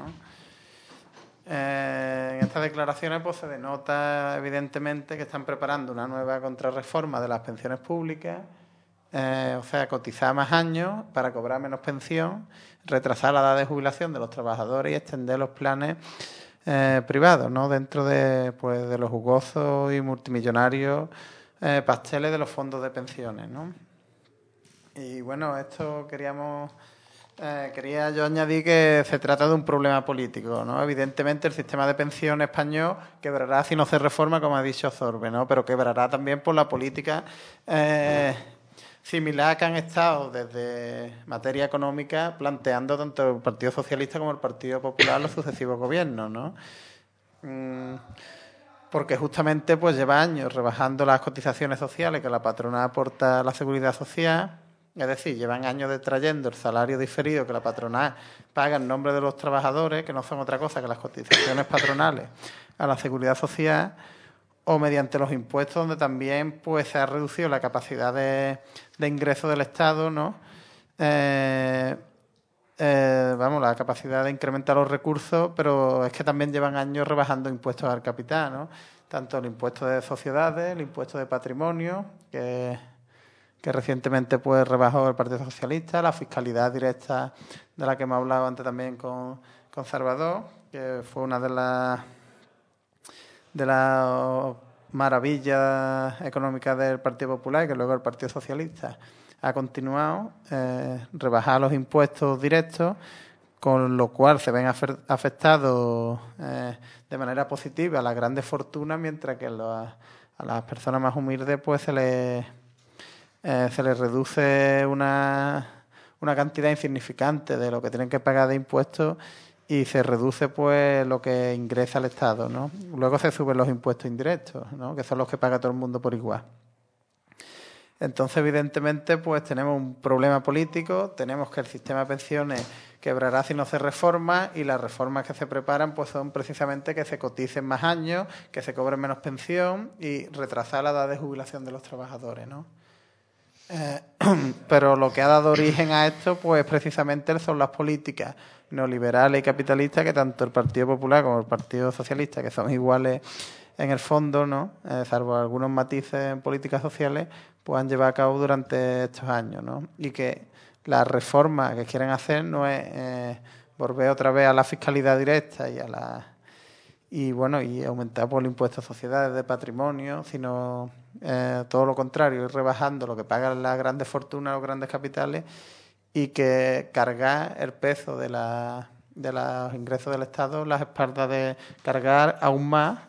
Eh, en estas declaraciones pues se denota evidentemente que están preparando una nueva contrarreforma de las pensiones públicas. Eh, o sea, cotizar más años para cobrar menos pensión, retrasar la edad de jubilación de los trabajadores y extender los planes eh, privados, ¿no? Dentro de, pues, de los jugosos y multimillonarios eh, pasteles de los fondos de pensiones, ¿no? Y bueno, esto queríamos eh, quería yo añadir que se trata de un problema político, ¿no? Evidentemente el sistema de pensión español quebrará si no se reforma, como ha dicho Sorbe, ¿no? Pero quebrará también por la política eh, similar que han estado desde materia económica planteando tanto el Partido Socialista como el Partido Popular los sucesivos gobiernos, ¿no? Mm, porque justamente pues lleva años rebajando las cotizaciones sociales que la patronal aporta a la seguridad social, es decir, llevan años detrayendo el salario diferido que la patronal paga en nombre de los trabajadores, que no son otra cosa que las cotizaciones patronales a la seguridad social, o mediante los impuestos, donde también pues se ha reducido la capacidad de, de ingreso del Estado, ¿no? Eh, eh, vamos, la capacidad de incrementar los recursos, pero es que también llevan años rebajando impuestos al capital, ¿no? Tanto el impuesto de sociedades, el impuesto de patrimonio, que, que recientemente pues rebajó el Partido Socialista, la fiscalidad directa de la que hemos hablado antes también con, con Salvador, que fue una de las de las maravillas económicas del Partido Popular y que luego el Partido Socialista ha continuado, eh, rebajar los impuestos directos, con lo cual se ven afectados eh, de manera positiva a las grandes fortunas, mientras que los, a las personas más humildes pues se les, eh, se les reduce una, una cantidad insignificante de lo que tienen que pagar de impuestos y se reduce pues lo que ingresa al Estado, ¿no? Luego se suben los impuestos indirectos, ¿no? Que son los que paga todo el mundo por igual. Entonces, evidentemente, pues tenemos un problema político, tenemos que el sistema de pensiones quebrará si no se reforma, y las reformas que se preparan pues son precisamente que se coticen más años, que se cobre menos pensión y retrasar la edad de jubilación de los trabajadores, ¿no? Eh, pero lo que ha dado origen a esto pues precisamente son las políticas neoliberales y capitalistas que tanto el Partido Popular como el Partido Socialista, que son iguales en el fondo, ¿no? Eh, salvo algunos matices en políticas sociales, pues han llevado a cabo durante estos años, ¿no? Y que la reforma que quieren hacer no es eh, volver otra vez a la fiscalidad directa y a la y bueno y aumentar por el impuesto a sociedades de patrimonio, sino eh, todo lo contrario, ir rebajando lo que pagan las grandes fortunas, los grandes capitales, y que cargar el peso de la de los ingresos del Estado, las espaldas de cargar aún más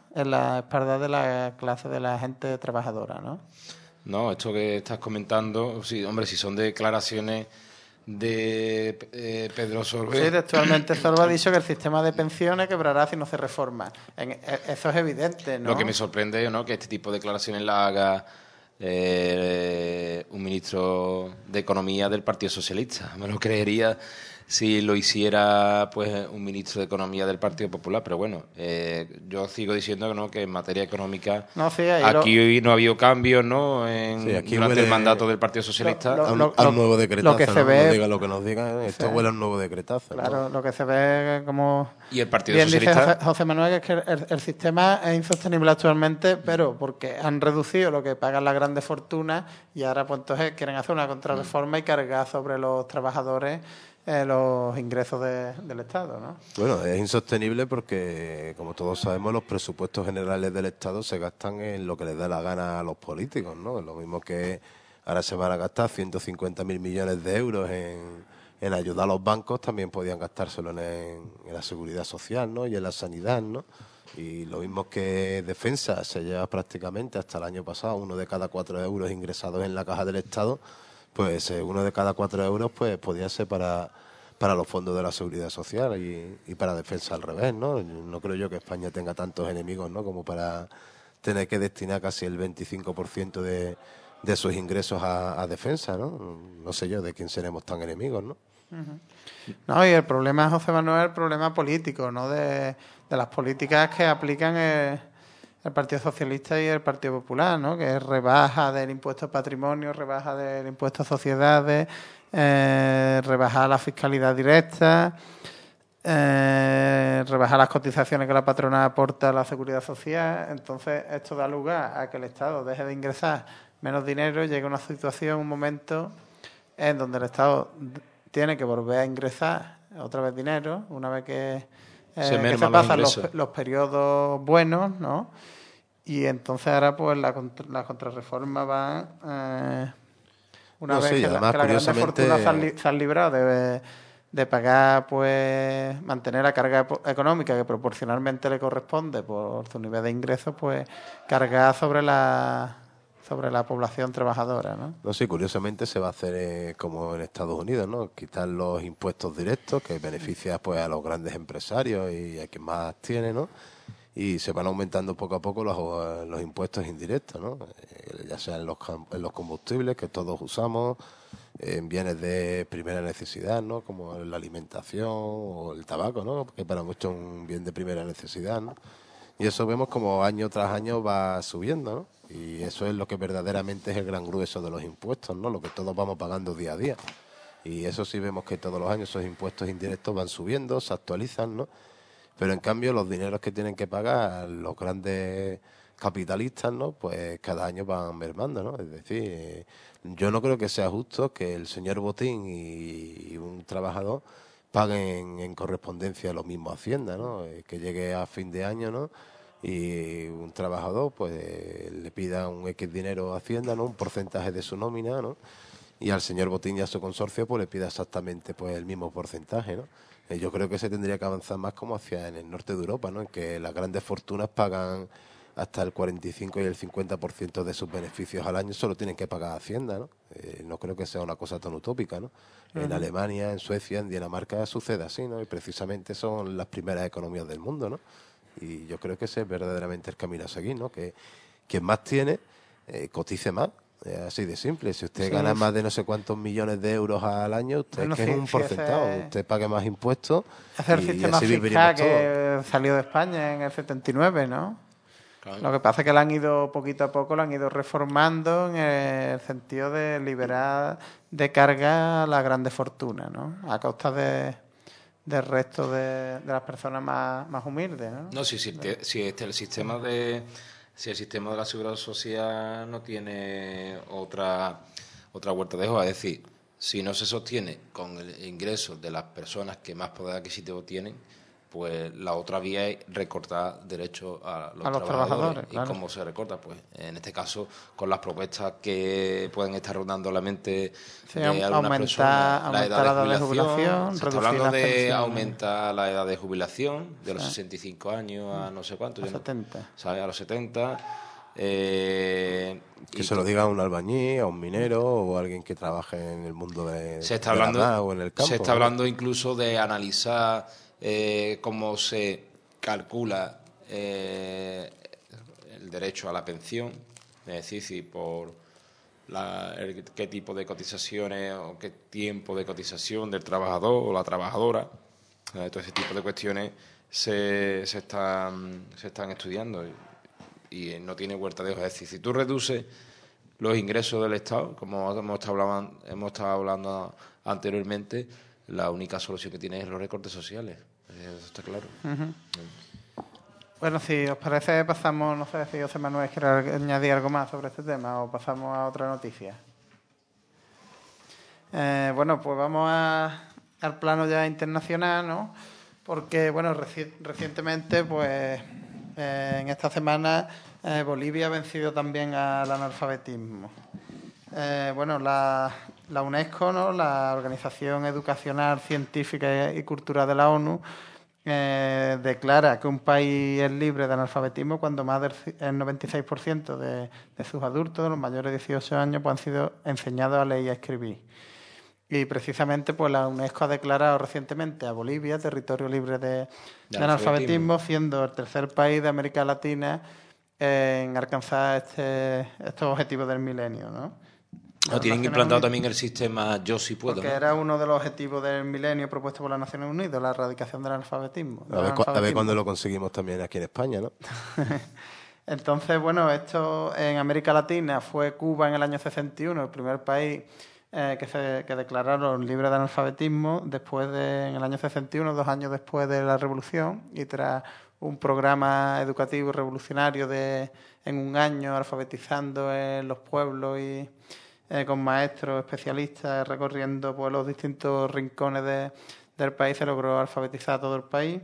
en la espalda de la clase de la gente trabajadora, ¿no? No, esto que estás comentando, sí, hombre, si son declaraciones de eh, Pedro Solbes. Sí, textualmente Solbes ha dicho que el sistema de pensiones quebrará si no se reforma. En, eso es evidente, ¿no? Lo que me sorprende, ¿no?, que este tipo de declaraciones la haga eh, un ministro de Economía del Partido Socialista. Me lo creería si lo hiciera pues un ministro de Economía del Partido Popular, pero bueno, eh, yo sigo diciendo, ¿no?, que en materia económica no, sí, aquí lo... no ha habido cambios, ¿no?, en, sí, aquí durante huele... el mandato del Partido Socialista. Lo, lo, a un nuevo decretazo, lo que se ¿no? ve... No diga lo que nos digan, esto sí. Huele a un nuevo decretazo. Claro, ¿no? lo que se ve como... Y el Partido bien Socialista... dice José, José Manuel, es que el, el sistema es insostenible actualmente, pero porque han reducido lo que pagan las grandes fortunas y ahora pues entonces quieren hacer una contrarreforma y cargar sobre los trabajadores Eh, los ingresos de, del Estado, ¿no? Bueno, es insostenible porque, como todos sabemos, los presupuestos generales del Estado se gastan en lo que les da la gana a los políticos, ¿no? Lo mismo que ahora se van a gastar ciento cincuenta mil millones de euros en, en ayudar a los bancos, también podían gastárselo en, en la seguridad social, ¿no? Y en la sanidad, ¿no? Y lo mismo que defensa, se lleva prácticamente hasta el año pasado uno de cada cuatro euros ingresados en la caja del Estado, pues eh, uno de cada cuatro euros pues podía ser para, para los fondos de la seguridad social y, y para defensa al revés, ¿no? No creo yo que España tenga tantos enemigos, ¿no?, como para tener que destinar casi el veinticinco por ciento de, de sus ingresos a, a defensa, ¿no? No sé yo de quién seremos tan enemigos, ¿no? Uh-huh. No, y el problema, José Manuel, es el problema político, ¿no?, de, de las políticas que aplican el, el Partido Socialista y el Partido Popular, ¿no?, que es rebaja del impuesto al patrimonio, rebaja del impuesto a sociedades, eh, rebajar la fiscalidad directa, eh, rebajar las cotizaciones que la patrona aporta a la seguridad social. Entonces esto da lugar a que el Estado deje de ingresar menos dinero y llegue a una situación, un momento en donde el Estado tiene que volver a ingresar otra vez dinero una vez que, eh, se, que se pasan los, los, los periodos buenos, ¿no? Y entonces ahora pues la, la contrarreforma va eh, una no, vez sí, que, además, la, que las grandes curiosamente... fortunas se han, li, se han librado de, de pagar, pues mantener la carga económica que proporcionalmente le corresponde por su nivel de ingresos, pues cargar sobre la sobre la población trabajadora, ¿no? No, sí, curiosamente se va a hacer eh, como en Estados Unidos, ¿no? Quitar los impuestos directos que beneficia pues a los grandes empresarios y a quien más tiene, ¿no? Y se van aumentando poco a poco los, los impuestos indirectos, ¿no? Eh, ya sea en los, en los combustibles que todos usamos, en bienes de primera necesidad, ¿no?, como la alimentación o el tabaco, ¿no?, que para muchos es un bien de primera necesidad, ¿no? Y eso vemos como año tras año va subiendo, ¿no? Y eso es lo que verdaderamente es el gran grueso de los impuestos, ¿no?, lo que todos vamos pagando día a día. Y eso sí vemos que todos los años esos impuestos indirectos van subiendo, se actualizan, ¿no? Pero en cambio los dineros que tienen que pagar los grandes capitalistas, ¿no?, pues cada año van mermando, ¿no? Es decir, yo no creo que sea justo que el señor Botín y un trabajador paguen en correspondencia lo mismo a Hacienda, ¿no? Que llegue a fin de año, ¿no?, y un trabajador pues le pida un X dinero a Hacienda, ¿no?, un porcentaje de su nómina, ¿no?, y al señor Botín y a su consorcio pues le pida exactamente pues el mismo porcentaje, ¿no? Yo creo que se tendría que avanzar más como hacia en el norte de Europa, ¿no?, en que las grandes fortunas pagan hasta el cuarenta y cinco y el cincuenta por ciento de sus beneficios al año solo tienen que pagar Hacienda, ¿no? Eh, no creo que sea una cosa tan utópica, ¿no? Uh-huh. En Alemania, en Suecia, en Dinamarca sucede así, ¿no? Y precisamente son las primeras economías del mundo, ¿no? Y yo creo que ese es verdaderamente el camino a seguir, ¿no? Que quien más tiene, eh, cotice más. Es así de simple. Si usted sí, gana más de no sé cuántos millones de euros al año, usted bueno, es que sí, es un sí, porcentado. Ese, usted pague más impuestos. Es el y, sistema y así fiscal que todo. Salió de España en el setenta y nueve, ¿no? Claro. Lo que pasa es que lo han ido poquito a poco, lo han ido reformando en el sentido de liberar de carga a las grandes fortunas, ¿no? A costa de del resto de, de las personas más, más humildes, ¿no? No, si, si, te, si este, el sistema de si el sistema de la seguridad social no tiene otra otra vuelta de hoja, es decir, si no se sostiene con el ingreso de las personas que más poder adquisitivo tienen, pues la otra vía es recortar derechos a los, a los trabajadores. trabajadores. ¿Y claro. cómo se recorta? Pues en este caso, con las propuestas que pueden estar rondando la mente sí, de algunas aumentar, personas, la edad de jubilación, jubilación se está hablando de pensiones. aumentar la edad de jubilación de los sí. sesenta y cinco años a no sé cuánto. A setenta. No, ¿sabes? A los setenta. Eh, que se lo diga a un albañil, a un minero o a alguien que trabaje en el mundo de, se está de hablando, la o en el campo. Se está ¿no? hablando incluso de analizar eh, cómo se calcula eh, el derecho a la pensión, es decir, si por la, el, qué tipo de cotizaciones o qué tiempo de cotización del trabajador o la trabajadora, eh, todo ese tipo de cuestiones se, se, están, se están estudiando. Y, y no tiene vuelta de hoja. Es decir, si tú reduces los ingresos del Estado, como hemos estado hablando, hemos estado hablando anteriormente, la única solución que tiene es los recortes sociales. Eso está claro. Uh-huh. Bueno, si os parece, pasamos, no sé si José Manuel quiere añadir algo más sobre este tema o pasamos a otra noticia. Eh, bueno, pues vamos a, al plano ya internacional, ¿no? Porque, bueno, reci- recientemente, pues... Eh, en esta semana eh, Bolivia ha vencido también al analfabetismo. Eh, bueno, la, la UNESCO, ¿no? La Organización Educacional, Científica y Cultural de la ONU, eh, declara que un país es libre de analfabetismo cuando más del noventa y seis por ciento de, de sus adultos, de los mayores de dieciocho años, pues han sido enseñados a leer y a escribir. Y precisamente pues la UNESCO ha declarado recientemente a Bolivia territorio libre de, de, de analfabetismo, analfabetismo, siendo el tercer país de América Latina en alcanzar este, estos objetivos del milenio, ¿no? No, tienen implantado también el sistema Yo sí puedo. Porque ¿no? era uno de los objetivos del milenio propuesto por las Naciones Unidas, la erradicación del analfabetismo. A ver, a ver cuándo lo conseguimos también aquí en España, ¿no? Entonces, bueno, esto en América Latina fue Cuba en el año sesenta y uno, el primer país eh, que se que declararon libre de analfabetismo, después de, en el año sesenta y uno, dos años después de la Revolución, y tras un programa educativo revolucionario de en un año alfabetizando en los pueblos y eh, con maestros especialistas recorriendo pues, los distintos rincones de, del país, se logró alfabetizar a todo el país.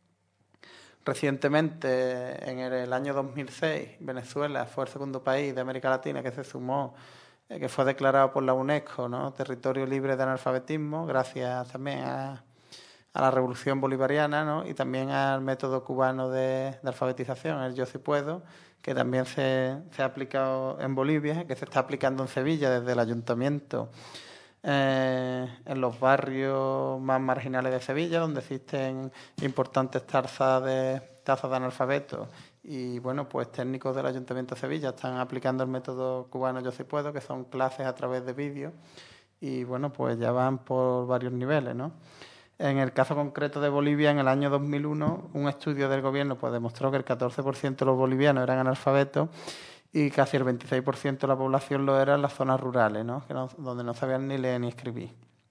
Recientemente, en el, el año dos mil seis, Venezuela fue el segundo país de América Latina que se sumó, eh, que fue declarado por la UNESCO, ¿no? Territorio libre de analfabetismo, gracias también a, a la Revolución Bolivariana, ¿no? Y también al método cubano de, de alfabetización, el Yo sí puedo, que también se, se ha aplicado en Bolivia, que se está aplicando en Sevilla desde el ayuntamiento, eh, en los barrios más marginales de Sevilla, donde existen importantes tazas de, tazas de analfabetos. Y bueno, pues técnicos del Ayuntamiento de Sevilla están aplicando el método cubano Yo sí puedo, que son clases a través de vídeos. Y bueno, pues ya van por varios niveles, ¿no? En el caso concreto de Bolivia, en el año dos mil uno, un estudio del gobierno pues demostró que el catorce por ciento de los bolivianos eran analfabetos y casi el veintiséis por ciento de la población lo era en las zonas rurales, ¿no? Que no, donde no sabían ni leer ni escribir.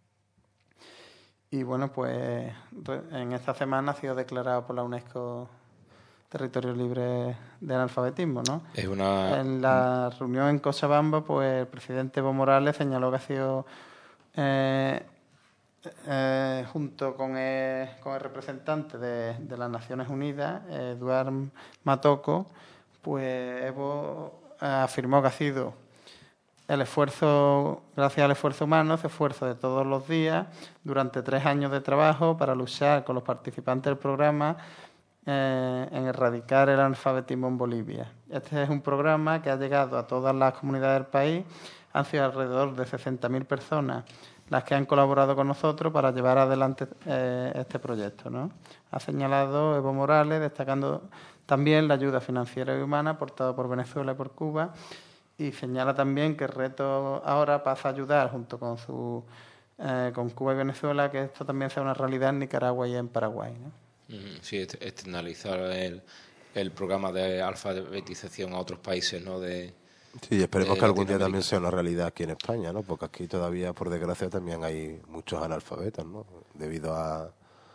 Y bueno, pues en esta semana ha sido declarado por la UNESCO territorio libre de analfabetismo, ¿no? Es una... En la reunión en Cochabamba, pues el presidente Evo Morales señaló que ha sido... Eh, Eh, junto con el, con el representante de, de las Naciones Unidas, Eduard Matoko, pues Evo afirmó que ha sido el esfuerzo, gracias al esfuerzo humano, ese esfuerzo de todos los días, durante tres años de trabajo para luchar con los participantes del programa eh, en erradicar el analfabetismo en Bolivia. Este es un programa que ha llegado a todas las comunidades del país, han sido alrededor de sesenta mil personas las que han colaborado con nosotros para llevar adelante eh, este proyecto, ¿no? Ha señalado Evo Morales, destacando también la ayuda financiera y humana aportada por Venezuela y por Cuba, y señala también que el reto ahora pasa a ayudar, junto con su eh, con Cuba y Venezuela, que esto también sea una realidad en Nicaragua y en Paraguay, ¿no? Sí, externalizar el, el programa de alfabetización a otros países, ¿no? De Sí, y esperemos que algún día también sea una realidad aquí en España, ¿no? Porque aquí todavía, por desgracia, también hay muchos analfabetos, ¿no? Debido a,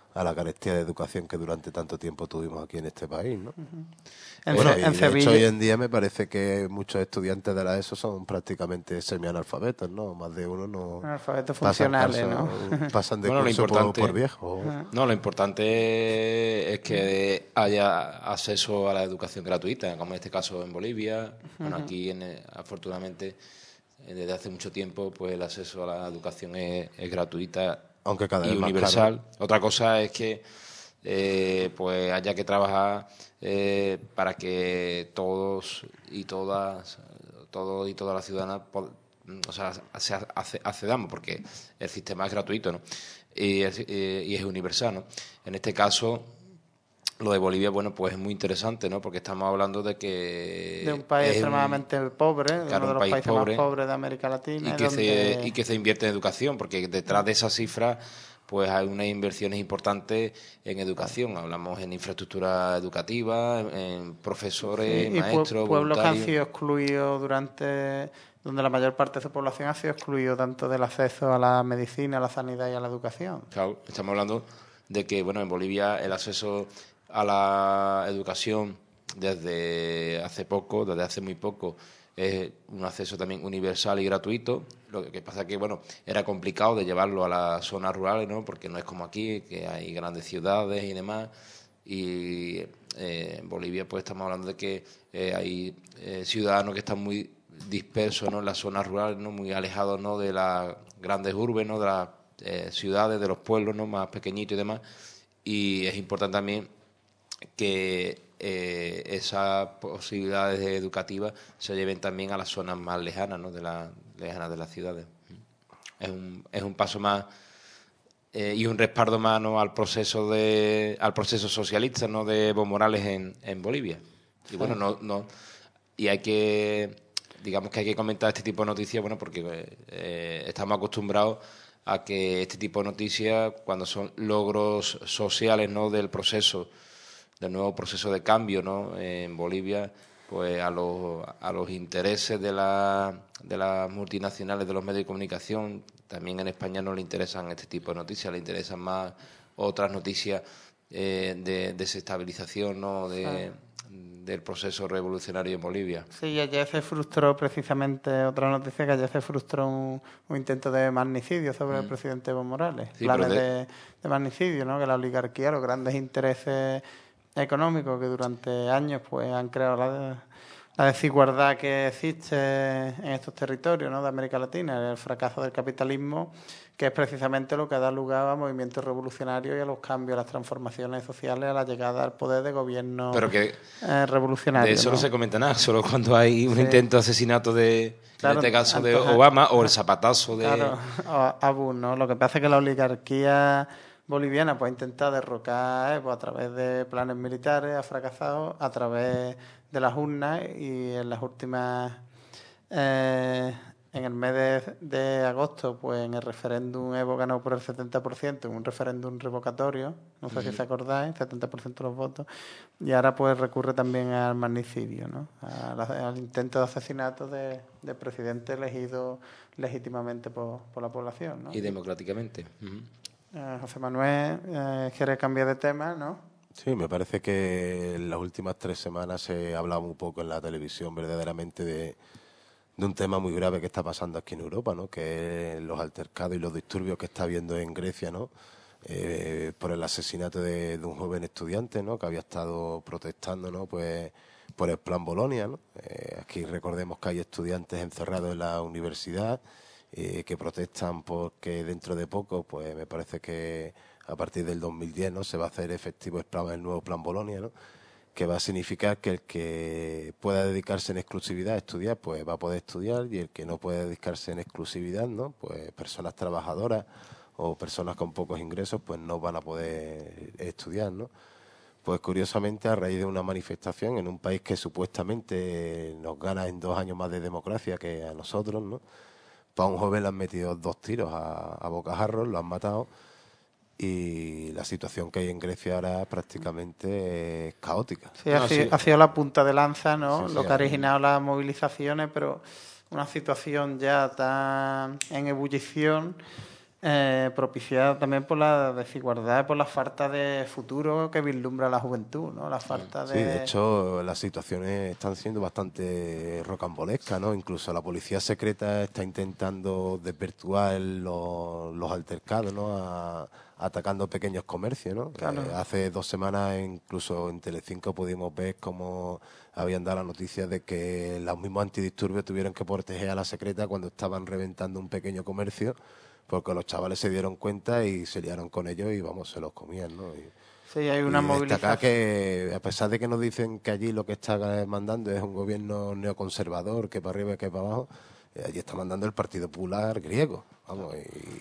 a la carestía de educación que durante tanto tiempo tuvimos aquí en este país, ¿no? Uh-huh. En, bueno, Ce- y en de Sevilla. hecho hoy en día me parece que muchos estudiantes de la ESO son prácticamente semianalfabetos, ¿no? Más de uno no Analfabetos pasan, funcionales, curso, ¿no? pasan de Bueno, lo curso por, importante- por viejo. No, lo importante es que haya acceso a la educación gratuita, como en este caso en Bolivia. Bueno, aquí en, afortunadamente desde hace mucho tiempo pues el acceso a la educación es, es gratuita, aunque cada y vez más universal. caro. Otra cosa es que eh, pues haya que trabajar eh, para que todos y todas, todos y todas las ciudadanas, o sea, se hace, accedamos, porque el sistema es gratuito, ¿no? Y es, y es universal, ¿no? En este caso, lo de Bolivia, bueno, pues es muy interesante, ¿no? Porque estamos hablando de que De un país es extremadamente un, pobre, claro, uno de un los país países pobre, más pobres de América Latina. y que, donde... se, y que se invierte en educación, porque detrás de esas cifras pues hay unas inversiones importantes en educación. Hablamos en infraestructura educativa, en, en profesores, Sí, y maestros, pue- pueblos que han voluntarios. sido excluidos durante, donde la mayor parte de su población ha sido excluido tanto del acceso a la medicina, a la sanidad y a la educación. Claro, estamos hablando de que, bueno, en Bolivia el acceso a la educación desde hace poco, desde hace muy poco, es un acceso también universal y gratuito. Lo que pasa que, bueno, era complicado de llevarlo a las zonas rurales, ¿no? Porque no es como aquí, que hay grandes ciudades y demás. Y eh, en Bolivia, pues estamos hablando de que eh, hay eh, ciudadanos que están muy dispersos, ¿no? En las zonas rurales, ¿no? Muy alejados, ¿no? De las grandes urbes, ¿no? De las eh, ciudades, de los pueblos, ¿no? Más pequeñitos y demás. Y es importante también que eh, esas posibilidades educativas se lleven también a las zonas más lejanas, ¿no? De las lejanas de las ciudades. Es un, es un paso más eh, y un respaldo más, ¿no? al proceso de al proceso socialista, ¿no? De Evo Morales en, en Bolivia. Y bueno, no, no y hay que, digamos que hay que comentar este tipo de noticias, bueno, porque eh, estamos acostumbrados a que este tipo de noticias, cuando son logros sociales, ¿no? Del proceso, del nuevo proceso de cambio, ¿no? En Bolivia, pues a los, a los intereses de, la, de las multinacionales de los medios de comunicación, también en España no le interesan este tipo de noticias, le interesan más otras noticias eh, de desestabilización, ¿no? De, del proceso revolucionario en Bolivia. Sí, ayer se frustró precisamente, otra noticia, que ayer se frustró un, un intento de magnicidio sobre mm. el presidente Evo Morales. Sí, planes de... de, de magnicidio, ¿no? Que la oligarquía, los grandes intereses económicos que durante años pues han creado la, la desigualdad que existe en estos territorios, ¿no? De América Latina, el fracaso del capitalismo, que es precisamente lo que da lugar a movimientos revolucionarios y a los cambios, a las transformaciones sociales, a la llegada al poder de gobiernos Pero que eh, revolucionarios. De eso ¿no? no se comenta nada, solo cuando hay un sí. intento de asesinato de, claro, en este caso, entonces, de Obama o el zapatazo de... Claro, Abu, ¿no? Lo que pasa es que la oligarquía boliviana pues, ha intentado derrocar a Evo a través de planes militares, ha fracasado a través de las urnas y en las últimas... Eh, en el mes de, de agosto, pues en el referéndum Evo ganó por el setenta por ciento, en un referéndum revocatorio, no sé uh-huh. si os acordáis, setenta por ciento de los votos, y ahora pues recurre también al magnicidio, ¿no? al, al intento de asesinato de, de presidente elegido legítimamente por, por la población, ¿no? Y democráticamente. Uh-huh. eh, José Manuel eh, quiere cambiar de tema, ¿no? Sí, me parece que en las últimas tres semanas se ha hablado un poco en la televisión verdaderamente de... de un tema muy grave que está pasando aquí en Europa, ¿no? Que es los altercados y los disturbios que está habiendo en Grecia, ¿no? Eh, por el asesinato de, de un joven estudiante, ¿no? Que había estado protestando, ¿no? Pues por el Plan Bolonia, ¿no? Eh, aquí recordemos que hay estudiantes encerrados en la universidad eh, que protestan porque dentro de poco, pues me parece que a partir del dos mil diez, ¿no? Se va a hacer efectivo el, plan, el nuevo Plan Bolonia, ¿no? Que va a significar que el que pueda dedicarse en exclusividad a estudiar, pues va a poder estudiar, y el que no puede dedicarse en exclusividad, ¿no? Pues personas trabajadoras o personas con pocos ingresos, pues no van a poder estudiar, ¿no? Pues curiosamente, a raíz de una manifestación en un país que supuestamente nos gana en dos años más de democracia que a nosotros, ¿no? Pues a un joven le han metido dos tiros a, a bocajarros, lo han matado. Y la situación que hay en Grecia ahora prácticamente es caótica. Sí, ha, no, sido, sí. ha sido la punta de lanza, ¿no? Sí, Lo sí, que ha originado las movilizaciones, pero una situación ya tan en ebullición eh, propiciada también por la desigualdad, por la falta de futuro que vislumbra la juventud, ¿no? La falta de... Sí, de hecho, las situaciones están siendo bastante rocambolescas, ¿no? Incluso la policía secreta está intentando desvirtuar los, los altercados, ¿no? A, atacando pequeños comercios, ¿no? Claro. Eh, hace dos semanas, incluso en Telecinco, pudimos ver cómo habían dado la noticia de que los mismos antidisturbios tuvieron que proteger a la secreta cuando estaban reventando un pequeño comercio, porque los chavales se dieron cuenta y se liaron con ellos y, vamos, se los comían, ¿no? Y, Sí, hay una y destacar movilización. que, a pesar de que nos dicen que allí lo que está mandando es un gobierno neoconservador, que para arriba y que para abajo, eh, allí está mandando el Partido Popular griego, vamos,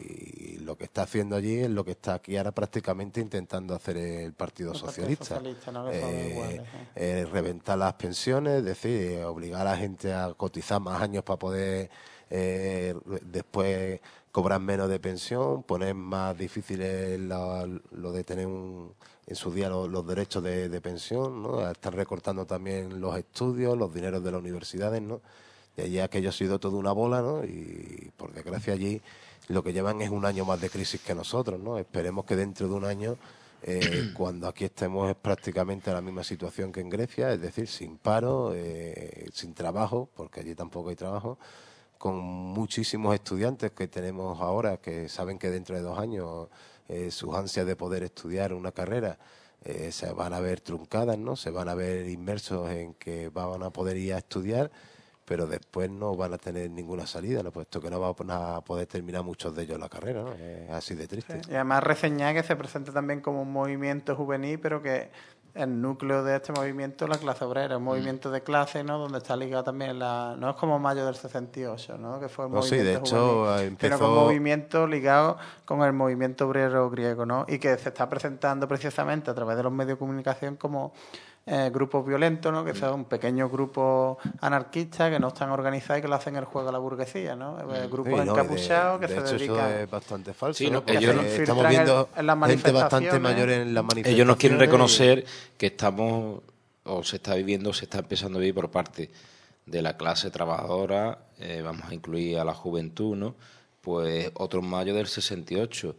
y, y lo que está haciendo allí es lo que está aquí ahora prácticamente intentando hacer el Partido El Partido Socialista. Socialista, ¿no? Que son Eh, iguales, eh, reventar las pensiones, es decir, obligar a la gente a cotizar más años para poder eh, después cobrar menos de pensión, poner más difíciles la- lo de tener un, en su día los, los derechos de, de pensión, ¿no? Están recortando también los estudios, los dineros de las universidades, ¿no? Y allí aquello ha sido toda una bola, ¿no? Y por desgracia allí lo que llevan es un año más de crisis que nosotros, ¿no? Esperemos que dentro de un año, eh, cuando aquí estemos es prácticamente la misma situación que en Grecia, es decir, sin paro, eh, sin trabajo, porque allí tampoco hay trabajo, con muchísimos estudiantes que tenemos ahora que saben que dentro de dos años eh, sus ansias de poder estudiar una carrera eh, se van a ver truncadas, ¿no? Se van a ver inmersos en que van a poder ir a estudiar, pero después no van a tener ninguna salida, ¿no? Puesto que no van a poder terminar muchos de ellos la carrera, ¿no? Es así de triste. Sí. Y además reseñar que se presenta también como un movimiento juvenil, pero que el núcleo de este movimiento es la clase obrera, un movimiento de clase, ¿no? Donde está ligado también la... No es como mayo del sesenta y ocho, ¿no? Que fue el No, sí, movimiento de hecho, juvenil, empezó... sino que un movimiento ligado con el movimiento obrero griego, ¿no? Y que se está presentando precisamente a través de los medios de comunicación como eh, grupos violentos, ¿no? Que son pequeños grupos anarquistas que no están organizados y que le hacen el juego a la burguesía, ¿no? Eh, grupos Sí, no, encapuchados de, que de se hecho dedican... eso es bastante falso, Sí, ¿no? no, Porque ellos no- estamos infiltran viendo en- en las gente bastante manifestaciones. mayor en las manifestaciones. Ellos nos quieren y- reconocer que estamos, o se está viviendo, se está empezando a vivir por parte de la clase trabajadora, eh, vamos a incluir a la juventud, ¿no? Pues otro mayo del sesenta y ocho.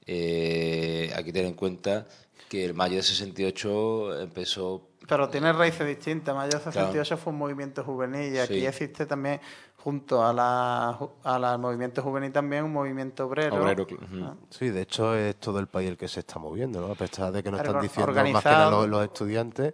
Eh, hay que tener en cuenta que el mayo del sesenta y ocho empezó... Pero tiene raíces distintas. Mayo del sesenta y ocho Claro. fue un movimiento juvenil y aquí Sí. existe también, junto a la, ju- a la- al movimiento juvenil, también un movimiento obrero. Obrero, cl- ujú. ¿no? Sí, de hecho es todo el país el que se está moviendo, ¿no? A pesar de que nos están Orga- diciendo más que organizado. nada los, los estudiantes,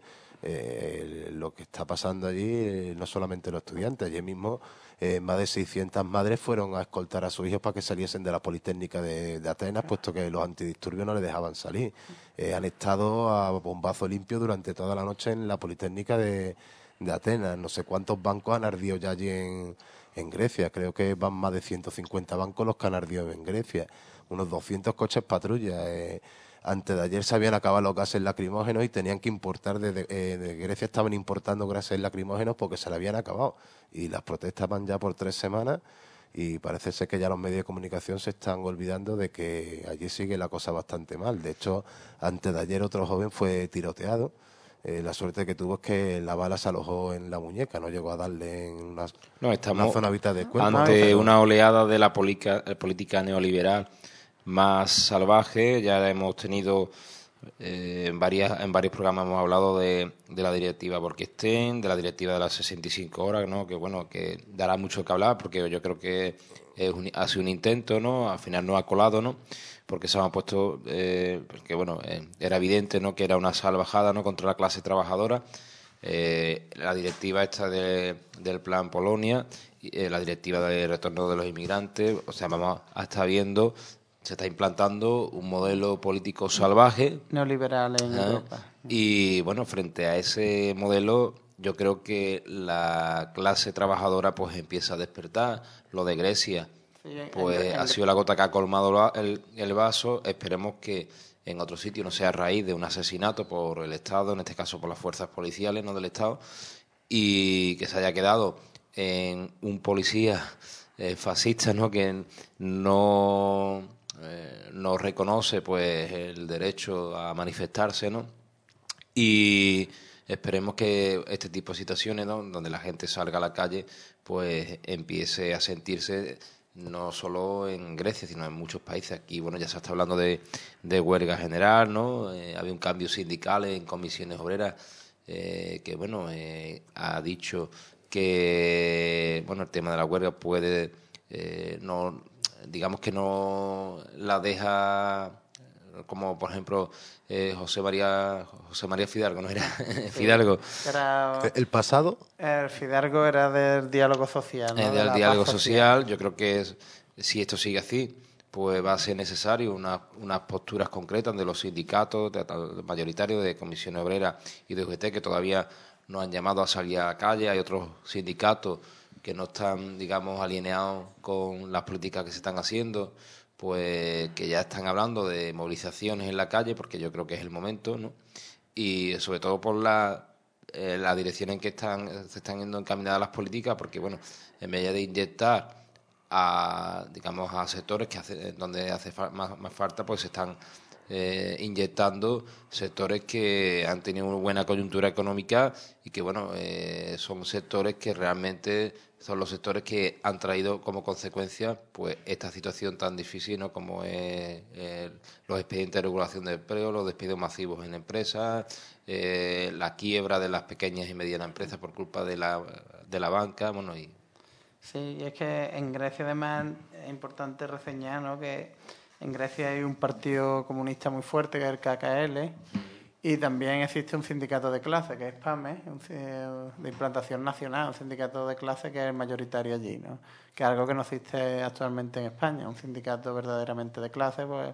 eh, lo que está pasando allí, eh, no solamente los estudiantes, allí mismo eh, más de seiscientas madres fueron a escoltar a sus hijos para que saliesen de la Politécnica de, de Atenas, puesto que los antidisturbios no les dejaban salir. Eh, han estado a bombazo limpio durante toda la noche en la Politécnica de, de Atenas. No sé cuántos bancos han ardido ya allí en, en Grecia. Creo que van más de ciento cincuenta bancos los que han ardido en Grecia. Unos doscientos coches patrulla. Eh, antes de ayer se habían acabado los gases lacrimógenos y tenían que importar desde eh, de Grecia, estaban importando gases lacrimógenos porque se le habían acabado. Y las protestas van ya por tres semanas y parece ser que ya los medios de comunicación se están olvidando de que allí sigue la cosa bastante mal. De hecho, antes de ayer otro joven fue tiroteado. Eh, la suerte que tuvo es que la bala se alojó en la muñeca, no llegó a darle en una, No, estamos una zona vital del cuerpo. ante Pero- una oleada de la polica- eh, política neoliberal más salvaje. Ya hemos tenido eh, en varias en varios programas hemos hablado de, de la directiva Bolkestein, de la directiva de las sesenta y cinco horas, ¿no? Que bueno, que dará mucho que hablar porque yo creo que es un, ha sido un intento, ¿no? Al final no ha colado, ¿no? Porque se han puesto, eh, porque bueno, eh, era evidente, ¿no? Que era una salvajada, ¿no? Contra la clase trabajadora. Eh, la directiva esta de, del Plan Polonia, eh, la directiva de retorno de los inmigrantes, o sea, vamos a estar viendo, se está implantando un modelo político salvaje. Neoliberal en ¿eh? Europa. Y bueno, frente a ese modelo, yo creo que la clase trabajadora pues empieza a despertar. Lo de Grecia, Sí, en- pues en- ha sido la gota que ha colmado la- el, el vaso. Esperemos que en otro sitio no sea a raíz de un asesinato por el Estado, en este caso por las fuerzas policiales, no del Estado, y que se haya quedado en un policía eh, fascista, ¿no? Que no, eh, no reconoce pues el derecho a manifestarse, ¿no? Y esperemos que este tipo de situaciones, ¿no? Donde la gente salga a la calle, pues empiece a sentirse no solo en Grecia, sino en muchos países. Aquí, bueno, ya se está hablando de, de huelga general, ¿no? Eh, había un cambio sindical en comisiones obreras eh, que, bueno, eh, ha dicho que, bueno, el tema de la huelga puede, eh, no, digamos que no la deja, como por ejemplo eh, José María José María Fidalgo, ¿no era? Sí, Fidalgo. Era, ¿El pasado? El Fidalgo era del diálogo social, ¿no? Es de del la diálogo paz social. Yo creo que es, si esto sigue así, pues va a ser necesario una, unas posturas concretas de los sindicatos de, de mayoritarios de Comisiones Obreras y de U G T, que todavía no han llamado a salir a la calle. Hay otros sindicatos que no están, digamos, alineados con las políticas que se están haciendo, pues que ya están hablando de movilizaciones en la calle, porque yo creo que es el momento, ¿no? Y sobre todo por la, eh, la dirección en que están se están yendo encaminadas las políticas, porque, bueno, en vez de inyectar a, digamos, a sectores que hace, donde hace fa más, más falta, pues se están eh, inyectando sectores que han tenido una buena coyuntura económica y que, bueno, eh, son sectores que realmente son los sectores que han traído como consecuencia pues esta situación tan difícil, ¿no? Como es eh, los expedientes de regulación de empleo, los despidos masivos en empresas, eh, la quiebra de las pequeñas y medianas empresas por culpa de la, de la banca, bueno, y Sí, y es que en Grecia además es importante reseñar, ¿no?, que en Grecia hay un partido comunista muy fuerte, que es el K K L, y también existe un sindicato de clase, que es PAME, un, de implantación nacional, un sindicato de clase que es el mayoritario allí, ¿no? Que es algo que no existe actualmente en España, un sindicato verdaderamente de clase, pues...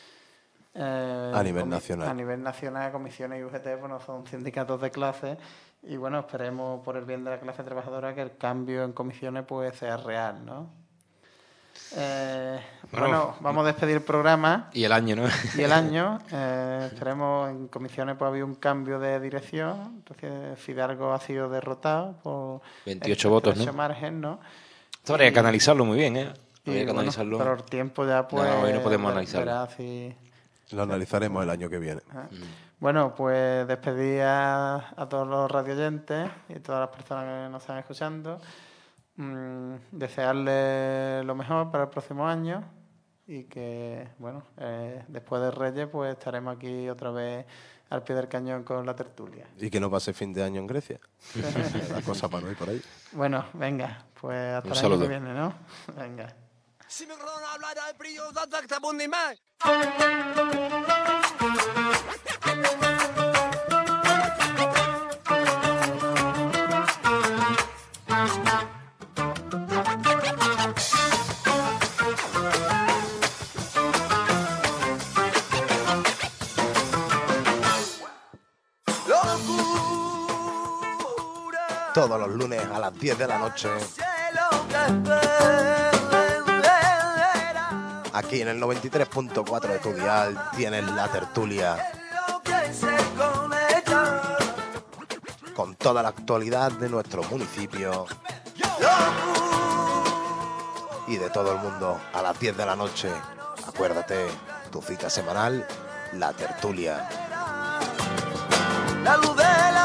Eh, a nivel nacional. A nivel nacional, comisiones y U G T, pues no son sindicatos de clase. Y bueno, esperemos por el bien de la clase trabajadora que el cambio en comisiones pues sea real, ¿no? Eh, bueno, bueno, vamos a despedir el programa. Y el año, ¿no? Y el año. Eh, esperemos, en comisiones pues ha habido un cambio de dirección. Entonces Fidalgo ha sido derrotado por veintiocho votos, ¿no? margen, ¿no? Esto habría que analizarlo muy bien, ¿eh? Habría que bueno, analizarlo. Pero el tiempo ya pues... No, hoy no podemos analizarlo. Si... Lo analizaremos el año que viene. Ah. Bueno, pues despedir a, a todos los radioyentes y a todas las personas que nos están escuchando. Mm, desearles lo mejor para el próximo año y que, bueno, eh, después de Reyes pues estaremos aquí otra vez al pie del cañón con la tertulia. Y que no pase fin de año en Grecia. La cosa para no ir por ahí. Bueno, venga, pues hasta Un el saludo. año que viene, ¿no? Venga. Todos los lunes a las diez de la noche, aquí en el noventa y tres punto cuatro de tu dial, tienes la tertulia con toda la actualidad de nuestro municipio y de todo el mundo a las diez de la noche. Acuérdate, tu cita semanal, la tertulia. La luz de la